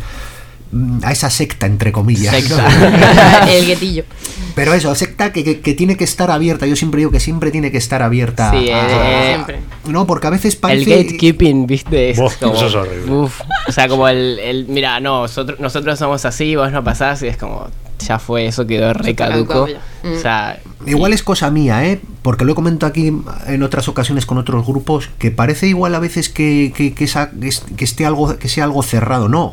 esa secta, entre comillas, ¿no? secta. El guetillo. Pero eso, secta que tiene que estar abierta. Yo siempre digo que siempre tiene que estar abierta. Sí, siempre. No, porque a veces El parece... gatekeeping, ¿viste? Uf, eso es horrible. Uf, o sea, como mira, no, nosotros somos así, vos no pasás y es como, ya fue, eso quedó re caduco. ya. O sea, Igual es cosa mía, porque lo he comentado aquí en otras ocasiones con otros grupos, que parece igual a veces que sea algo cerrado. No.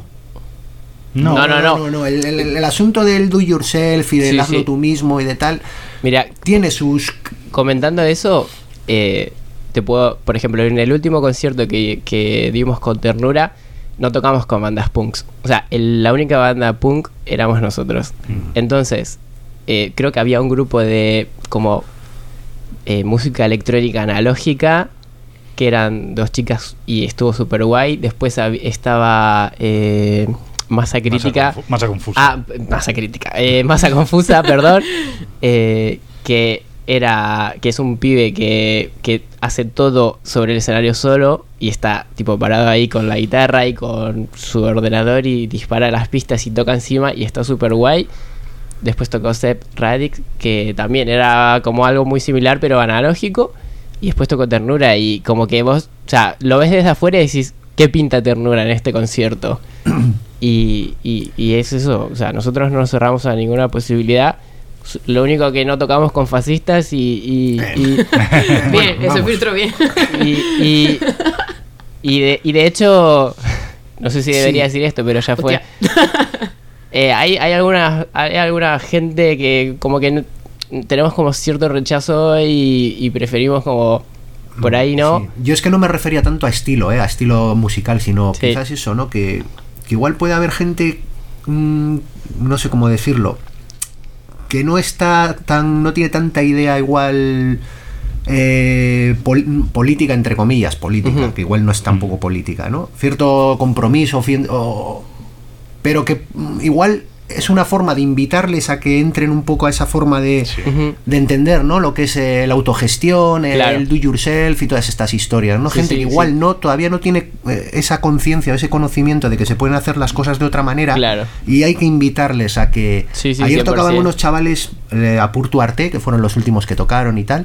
No. El asunto del do yourself y del Sí, hazlo sí. tú mismo y de tal, mira, tiene sus... comentando eso, te puedo, por ejemplo, en el último concierto que dimos con Ternura, no tocamos con bandas punks. O sea, la única banda punk éramos nosotros. Entonces, creo que había un grupo de como música electrónica analógica, que eran 2 chicas y estuvo súper guay. Después estaba Masa Crítica. Masa confusa. Masa Crítica. Masa Confusa, perdón. Que es un pibe que hace todo sobre el escenario solo y está tipo parado ahí con la guitarra y con su ordenador y dispara las pistas y toca encima y está súper guay. Después tocó Sepp Radix, que también era como algo muy similar pero analógico. Y después tocó Ternura y como que vos, o sea, lo ves desde afuera y decís, ¿qué pinta Ternura en este concierto? Y es eso, o sea, nosotros no nos cerramos a ninguna posibilidad. Lo único que no tocamos con fascistas y Bien, ese vamos. filtro bien. y de hecho, no sé si debería Sí. decir esto, pero ya fue. Hostia. Hay alguna gente que como que tenemos como cierto rechazo y preferimos como por ahí, ¿no? Sí. Yo es que no me refería tanto a estilo musical, sino Sí. quizás eso, ¿no? Que igual puede haber gente, no sé cómo decirlo, que no tiene tanta idea igual política, entre comillas, política, que igual no es tampoco política, ¿no? Cierto compromiso, pero que igual es una forma de invitarles a que entren un poco a esa forma de entender, ¿no? Lo que es la autogestión, el do yourself y todas estas historias, ¿no? Gente que igual todavía no tiene esa conciencia o ese conocimiento de que se pueden hacer las cosas de otra manera, y hay que invitarles a que... Ayer 100%. Tocaban unos chavales a Purtu Arte, que fueron los últimos que tocaron y tal,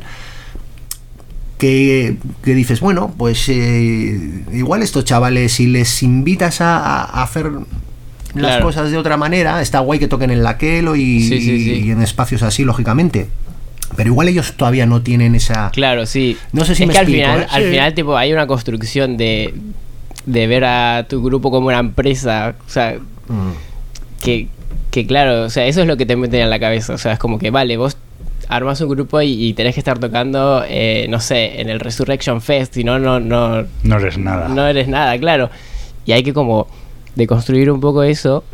que dices, bueno, pues igual estos chavales, si les invitas a hacer las cosas de otra manera, está guay que toquen en la Kelo y en espacios así, lógicamente, pero igual ellos todavía no tienen esa... Claro, sí. No sé si es me que explico, al final tipo, hay una construcción de ver a tu grupo como una empresa, o sea, que claro, o sea, eso es lo que te meten en la cabeza, o sea, es como que, vale, vos armas un grupo y tenés que estar tocando, no sé, en el Resurrection Fest, y no eres nada. No eres nada, claro. Y hay que como deconstruir un poco eso,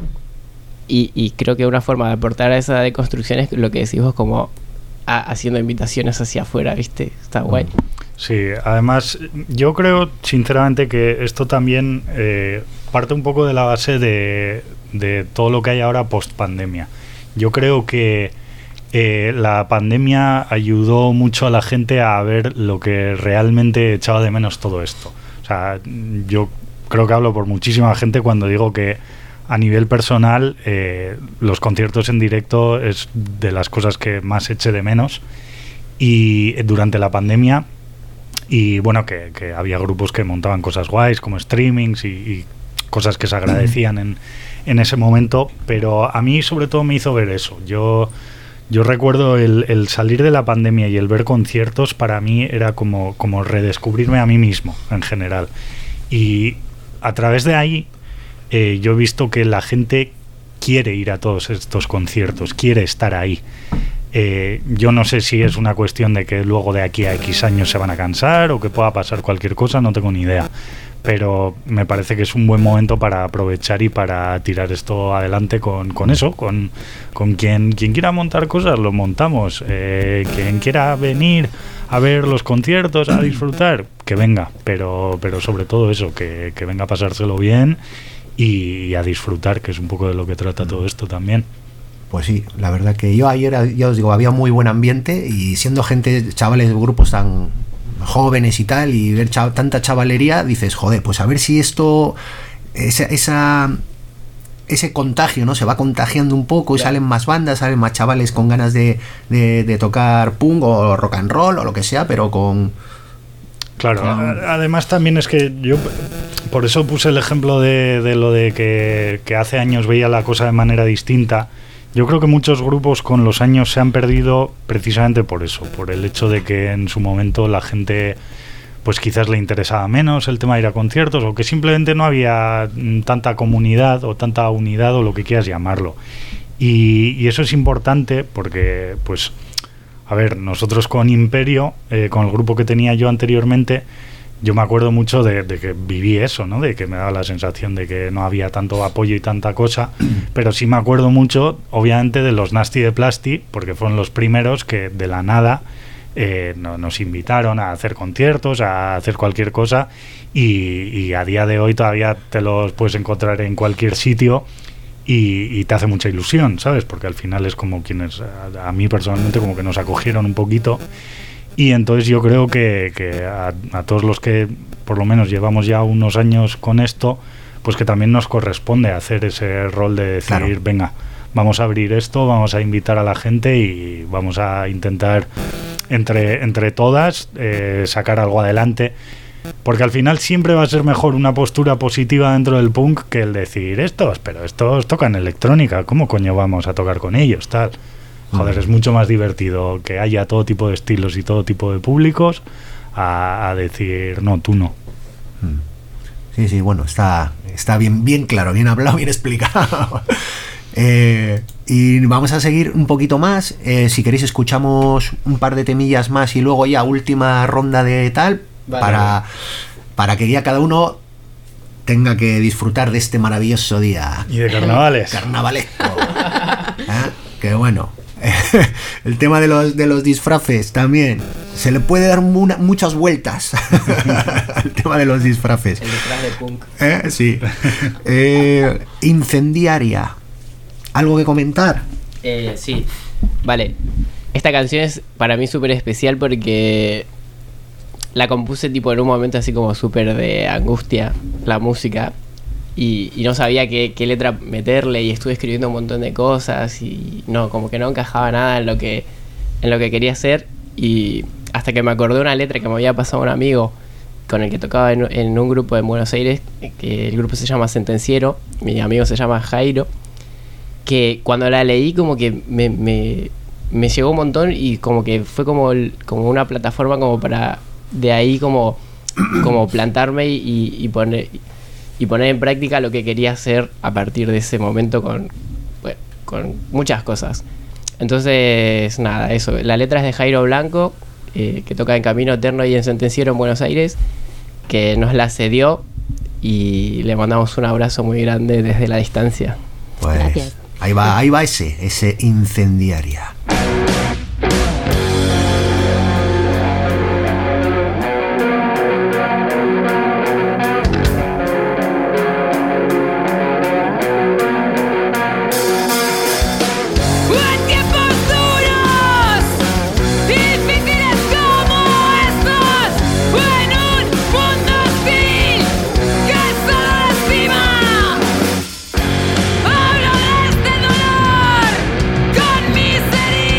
y creo que una forma de aportar a esa deconstrucción es lo que decís vos, como haciendo invitaciones hacia afuera, ¿viste? Está guay. Sí, además yo creo sinceramente que esto también parte un poco de la base de todo lo que hay ahora post pandemia. Yo creo que la pandemia ayudó mucho a la gente a ver lo que realmente echaba de menos todo esto. O sea, yo creo que hablo por muchísima gente cuando digo que a nivel personal los conciertos en directo es de las cosas que más eché de menos, y durante la pandemia, y bueno, que había grupos que montaban cosas guays como streamings y cosas que se agradecían en ese momento, pero a mí sobre todo me hizo ver eso. Yo recuerdo el salir de la pandemia y el ver conciertos, para mí era como redescubrirme a mí mismo en general, y a través de ahí yo he visto que la gente quiere ir a todos estos conciertos, quiere estar ahí. Yo no sé si es una cuestión de que luego de aquí a X años se van a cansar o que pueda pasar cualquier cosa, no tengo ni idea, pero me parece que es un buen momento para aprovechar y para tirar esto adelante con eso, con quien quiera montar cosas, lo montamos, quien quiera venir a ver los conciertos, a disfrutar, que venga, pero sobre todo eso, que venga a pasárselo bien y a disfrutar, que es un poco de lo que trata todo esto también. Pues sí, la verdad que yo ayer, ya os digo, había muy buen ambiente, y siendo gente, chavales de grupos tan jóvenes y tal, y ver tanta chavalería, dices, joder, pues a ver si esto, ese contagio, ¿no? Se va contagiando un poco, y salen más bandas, salen más chavales con ganas de tocar punk o rock and roll o lo que sea, pero con... Claro, además también es que yo por eso puse el ejemplo de lo de que hace años veía la cosa de manera distinta. Yo creo que muchos grupos con los años se han perdido precisamente por eso, por el hecho de que en su momento la gente pues quizás le interesaba menos el tema de ir a conciertos, o que simplemente no había tanta comunidad o tanta unidad, o lo que quieras llamarlo. Y eso es importante porque, pues, a ver, nosotros con Imperio, con el grupo que tenía yo anteriormente, yo me acuerdo mucho de que viví eso, ¿no? De que me daba la sensación de que no había tanto apoyo y tanta cosa, pero sí me acuerdo mucho, obviamente, de los Nasty de Plasti, porque fueron los primeros que de la nada nos invitaron a hacer conciertos, a hacer cualquier cosa, y a día de hoy todavía te los puedes encontrar en cualquier sitio y te hace mucha ilusión, ¿sabes? Porque al final es como quienes, a mí personalmente, como que nos acogieron un poquito. Y entonces yo creo que a todos los que por lo menos llevamos ya unos años con esto, pues que también nos corresponde hacer ese rol de decir, claro, venga, vamos a abrir esto, vamos a invitar a la gente y vamos a intentar entre todas sacar algo adelante, porque al final siempre va a ser mejor una postura positiva dentro del punk que el decir estos tocan electrónica, ¿cómo coño vamos a tocar con ellos? Tal. Joder, es mucho más divertido que haya todo tipo de estilos y todo tipo de públicos a decir, no, tú no. Sí, bueno, está bien claro, bien hablado, bien explicado. Y vamos a seguir un poquito más. Si queréis escuchamos un par de temillas más y luego ya última ronda de tal, vale, para que ya cada uno tenga que disfrutar de este maravilloso día. Y de carnavales. Carnavalesco. Que bueno. El tema de los disfraces también Se le puede dar muchas vueltas al tema de los disfraces. El disfraz de punk. Sí. Incendiaria. ¿Algo que comentar? Sí. Vale. Esta canción es para mí súper especial porque la compuse tipo en un momento así como súper de angustia, la música. Y no sabía qué letra meterle y estuve escribiendo un montón de cosas y no, como que no encajaba nada en lo que quería hacer. Y hasta que me acordé una letra que me había pasado un amigo con el que tocaba en un grupo en Buenos Aires, que el grupo se llama Sentenciero, mi amigo se llama Jairo, que cuando la leí como que me llegó un montón y como que fue como una plataforma como para de ahí como plantarme y poner en práctica lo que quería hacer a partir de ese momento con muchas cosas. Entonces, nada, eso. La letra es de Jairo Blanco, que toca en Camino Eterno y en Sentenciero en Buenos Aires, que nos la cedió y le mandamos un abrazo muy grande desde la distancia. Pues, Gracias. Ahí va ese Incendiaria. En tiempos duros, difíciles como estos, en un mundo hostil que solo lastima. Hablo de este dolor con mis heridas.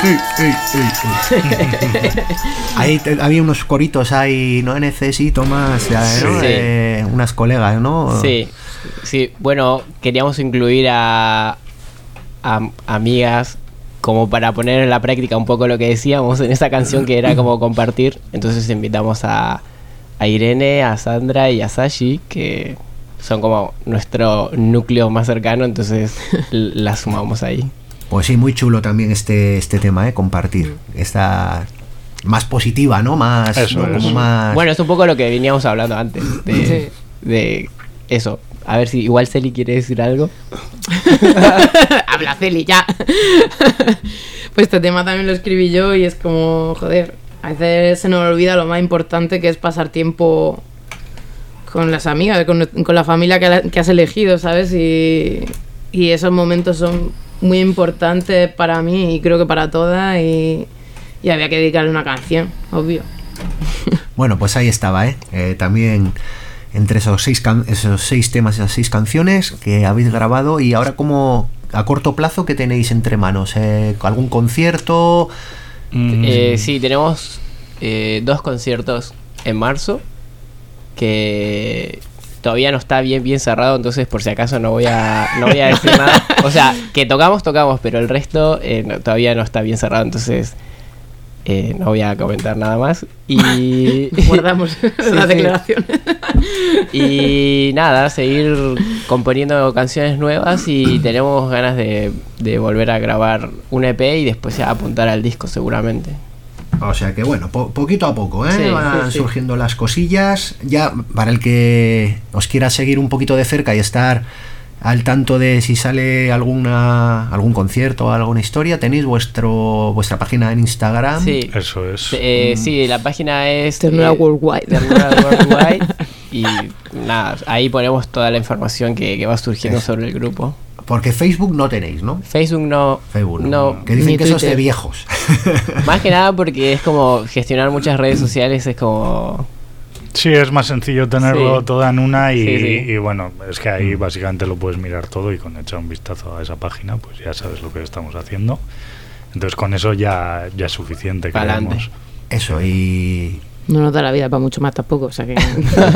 Ahí había unos coritos ahí, no necesito más, ya, ¿no? Sí. Unas colegas, ¿no? Sí, sí. Bueno, queríamos incluir a amigas como para poner en la práctica un poco lo que decíamos en esa canción, que era como compartir. Entonces invitamos a Irene, a Sandra y a Sashi, que son como nuestro núcleo más cercano, entonces la sumamos ahí. Pues sí, muy chulo también este tema, compartir. Esta más positiva, ¿no? Más, Eso ¿no? es. Como más... Bueno, es un poco lo que veníamos hablando antes, de eso. A ver si igual Celi quiere decir algo. Habla Celi, ya. Pues este tema también lo escribí yo y es como, joder, a veces se nos olvida lo más importante, que es pasar tiempo con las amigas, con la familia que has elegido, ¿sabes? Y esos momentos son muy importantes para mí y creo que para todas, y había que dedicarle una canción, obvio. Bueno, pues ahí estaba, también entre esos seis temas, esas 6 canciones que habéis grabado. Y ahora, como a corto plazo, ¿qué tenéis entre manos? ¿Algún concierto? Sí, tenemos 2 conciertos en marzo que todavía no está bien cerrado, entonces por si acaso no voy a decir nada. O sea, que tocamos, pero el resto todavía no está bien cerrado, entonces no voy a comentar nada más. Y guardamos la declaración. Y nada, seguir componiendo canciones nuevas, y tenemos ganas de volver a grabar un EP y después ya apuntar al disco seguramente. O sea que bueno, poquito a poco, Sí, van sí. surgiendo las cosillas. Ya, para el que os quiera seguir un poquito de cerca y estar al tanto de si sale algún concierto o alguna historia, tenéis vuestra página en Instagram. Sí. Eso es. Sí, la página es Ternura Worldwide. Ternura Worldwide. Y nada, ahí ponemos toda la información que va surgiendo sobre el grupo. Porque Facebook no tenéis, ¿no? Facebook no. Facebook no. Que dicen Ni que eso es de Twitter. viejos. Más que nada porque es como gestionar muchas redes sociales, es como... Sí, es más sencillo tenerlo Sí. todo en una y, Sí, sí. y bueno, es que ahí básicamente lo puedes mirar todo, y con echar un vistazo a esa página pues ya sabes lo que estamos haciendo. Entonces con eso ya es suficiente, Pa'lante. creemos. Eso, y... No nos da la vida para mucho más tampoco, o sea que...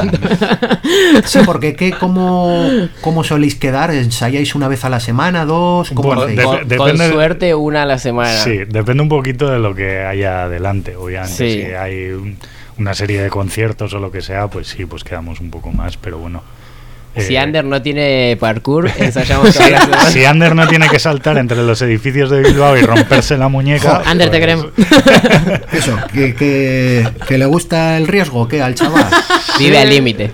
Sí, porque ¿cómo soléis quedar? ¿Ensayáis una vez a la semana, 2? ¿Cómo Bueno, hacéis? Con depende de- suerte una a la semana. Sí, depende un poquito de lo que haya adelante, obviamente. Sí. Si hay una serie de conciertos o lo que sea, pues sí, pues quedamos un poco más, pero bueno. Si Ander no tiene parkour, ensayamos todas las semanas. Si Ander no tiene que saltar entre los edificios de Bilbao y romperse la muñeca... Ander, te pues- queremos. Eso, que le gusta el riesgo, ¿qué? Al chaval. Vive al límite.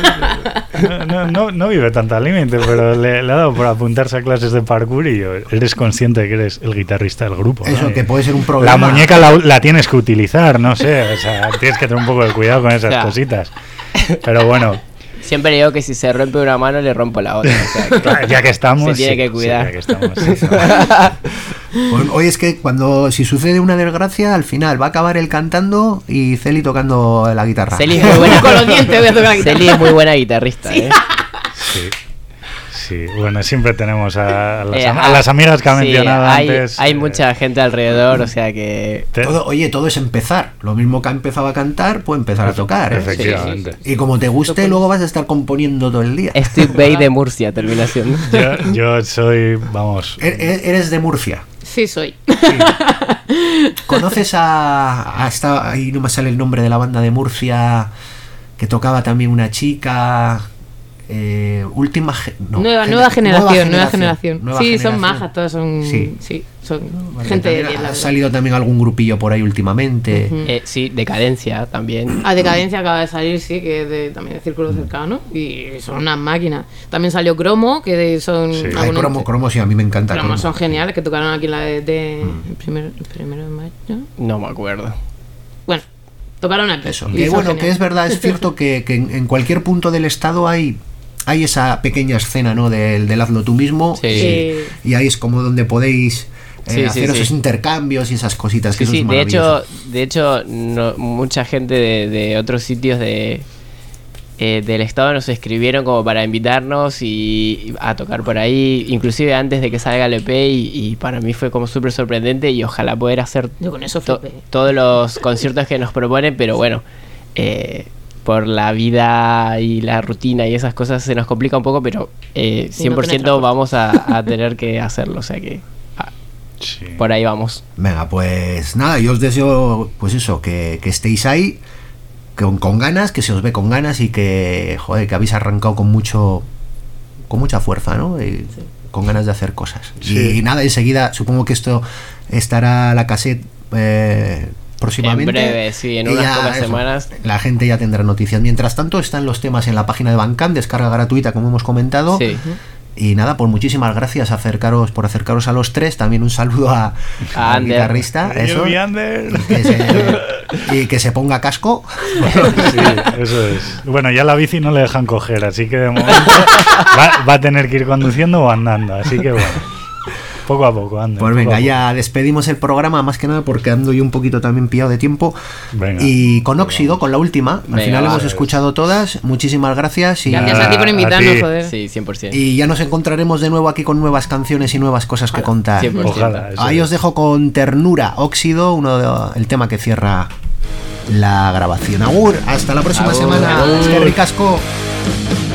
No vive tanto al límite, pero le ha dado por apuntarse a clases de parkour y eres consciente de que eres el guitarrista del grupo, ¿no? Eso, Y que puede ser un la problema. muñeca la tienes que utilizar, no sé, o sea, tienes que tener un poco de cuidado con esas Ya. cositas. Pero bueno, Siempre digo que si se rompe una mano le rompo la otra. O sea, que ya que estamos... se tiene sí, que sí, cuidar. ya que estamos, sí. Pues, oye, es que si sucede una desgracia, al final va a acabar él cantando y Celi tocando la guitarra. Celi es muy buena. Con los dientes voy a tocar la guitarra. Celi es muy buena guitarrista, ¿eh? Sí, bueno, siempre tenemos a Eh, las amigas que ha sí, mencionado hay, antes. hay mucha gente alrededor, o sea que... Todo es empezar. Lo mismo que ha empezado a cantar, puede empezar a tocar. ¿eh? Efectivamente. Y como te guste, luego vas a estar componiendo todo el día. Street Bay de Murcia termina siendo. Yo soy, vamos... Eres de Murcia. Sí, soy. ¿Conoces ahí no me sale el nombre de la banda de Murcia, que tocaba también una chica... Nueva generación. Sí, son majas, todas son... Sí. Sí, son Vale, gente de también 10, la ha verdad. salido también algún grupillo por ahí últimamente. Ujú. Sí, Decadencia también. A Decadencia acaba de salir, sí, que es también de Círculo Cercano, y son unas máquinas. También salió Cromo, que son... Sí. Ay, Cromo, sí, a mí me encanta. Cromo Cromo. son geniales, que tocaron aquí en la de el primero de mayo. No me acuerdo. Bueno, tocaron aquí. Eso. y Que son bueno, geniales. que es verdad, es cierto que en cualquier punto del estado hay esa pequeña escena, ¿no? Del hazlo tú mismo. Sí. Sí. Y ahí es como donde podéis Sí, hacer sí, esos sí. intercambios y esas cositas. Que Sí, eso sí, es de maravilloso. hecho mucha gente de otros sitios del estado nos escribieron como para invitarnos y a tocar por ahí, inclusive antes de que salga el EP, y para mí fue como súper sorprendente, y ojalá poder hacer Yo con eso flipé. todos los conciertos que nos proponen, pero bueno, por la vida y la rutina y esas cosas se nos complica un poco, pero 100% vamos a tener que hacerlo, o sea que Sí. por ahí vamos. Venga, pues nada, yo os deseo, pues eso, que estéis ahí con ganas, que se os ve con ganas y que, joder, que habéis arrancado con mucha fuerza, ¿no? Y con ganas de hacer cosas. Sí. Y nada, enseguida, supongo que esto estará la cassette próximamente. En breve, sí, en Y unas ya, pocas eso, semanas. la gente ya tendrá noticias. Mientras tanto, están los temas en la página de Bandcamp, descarga gratuita, como hemos comentado. Sí. Y nada, pues muchísimas gracias por acercaros a los tres. También un saludo al Ander. guitarrista, eso, Yo, Ander. y que se ponga casco. Sí, eso es. Bueno, ya la bici no le dejan coger, así que de momento va a tener que ir conduciendo o andando. Así que bueno, poco a poco, Ander. Pues poco venga, a ya despedimos el programa, más que nada porque ando yo un poquito también pillado de tiempo. Venga. Y con Óxido, con la última, al Venga, final hemos vale. escuchado todas. Muchísimas gracias. Y, Gracias a ti por A invitarnos, ti. joder. Sí, 100%. y ya nos encontraremos de nuevo aquí con nuevas canciones y nuevas cosas que contar. 100%. Ojalá. eso Ahí es. os dejo con Ternura, Óxido, el tema que cierra la grabación. Agur, hasta la próxima Agur. semana. Agur. Es que ricasco.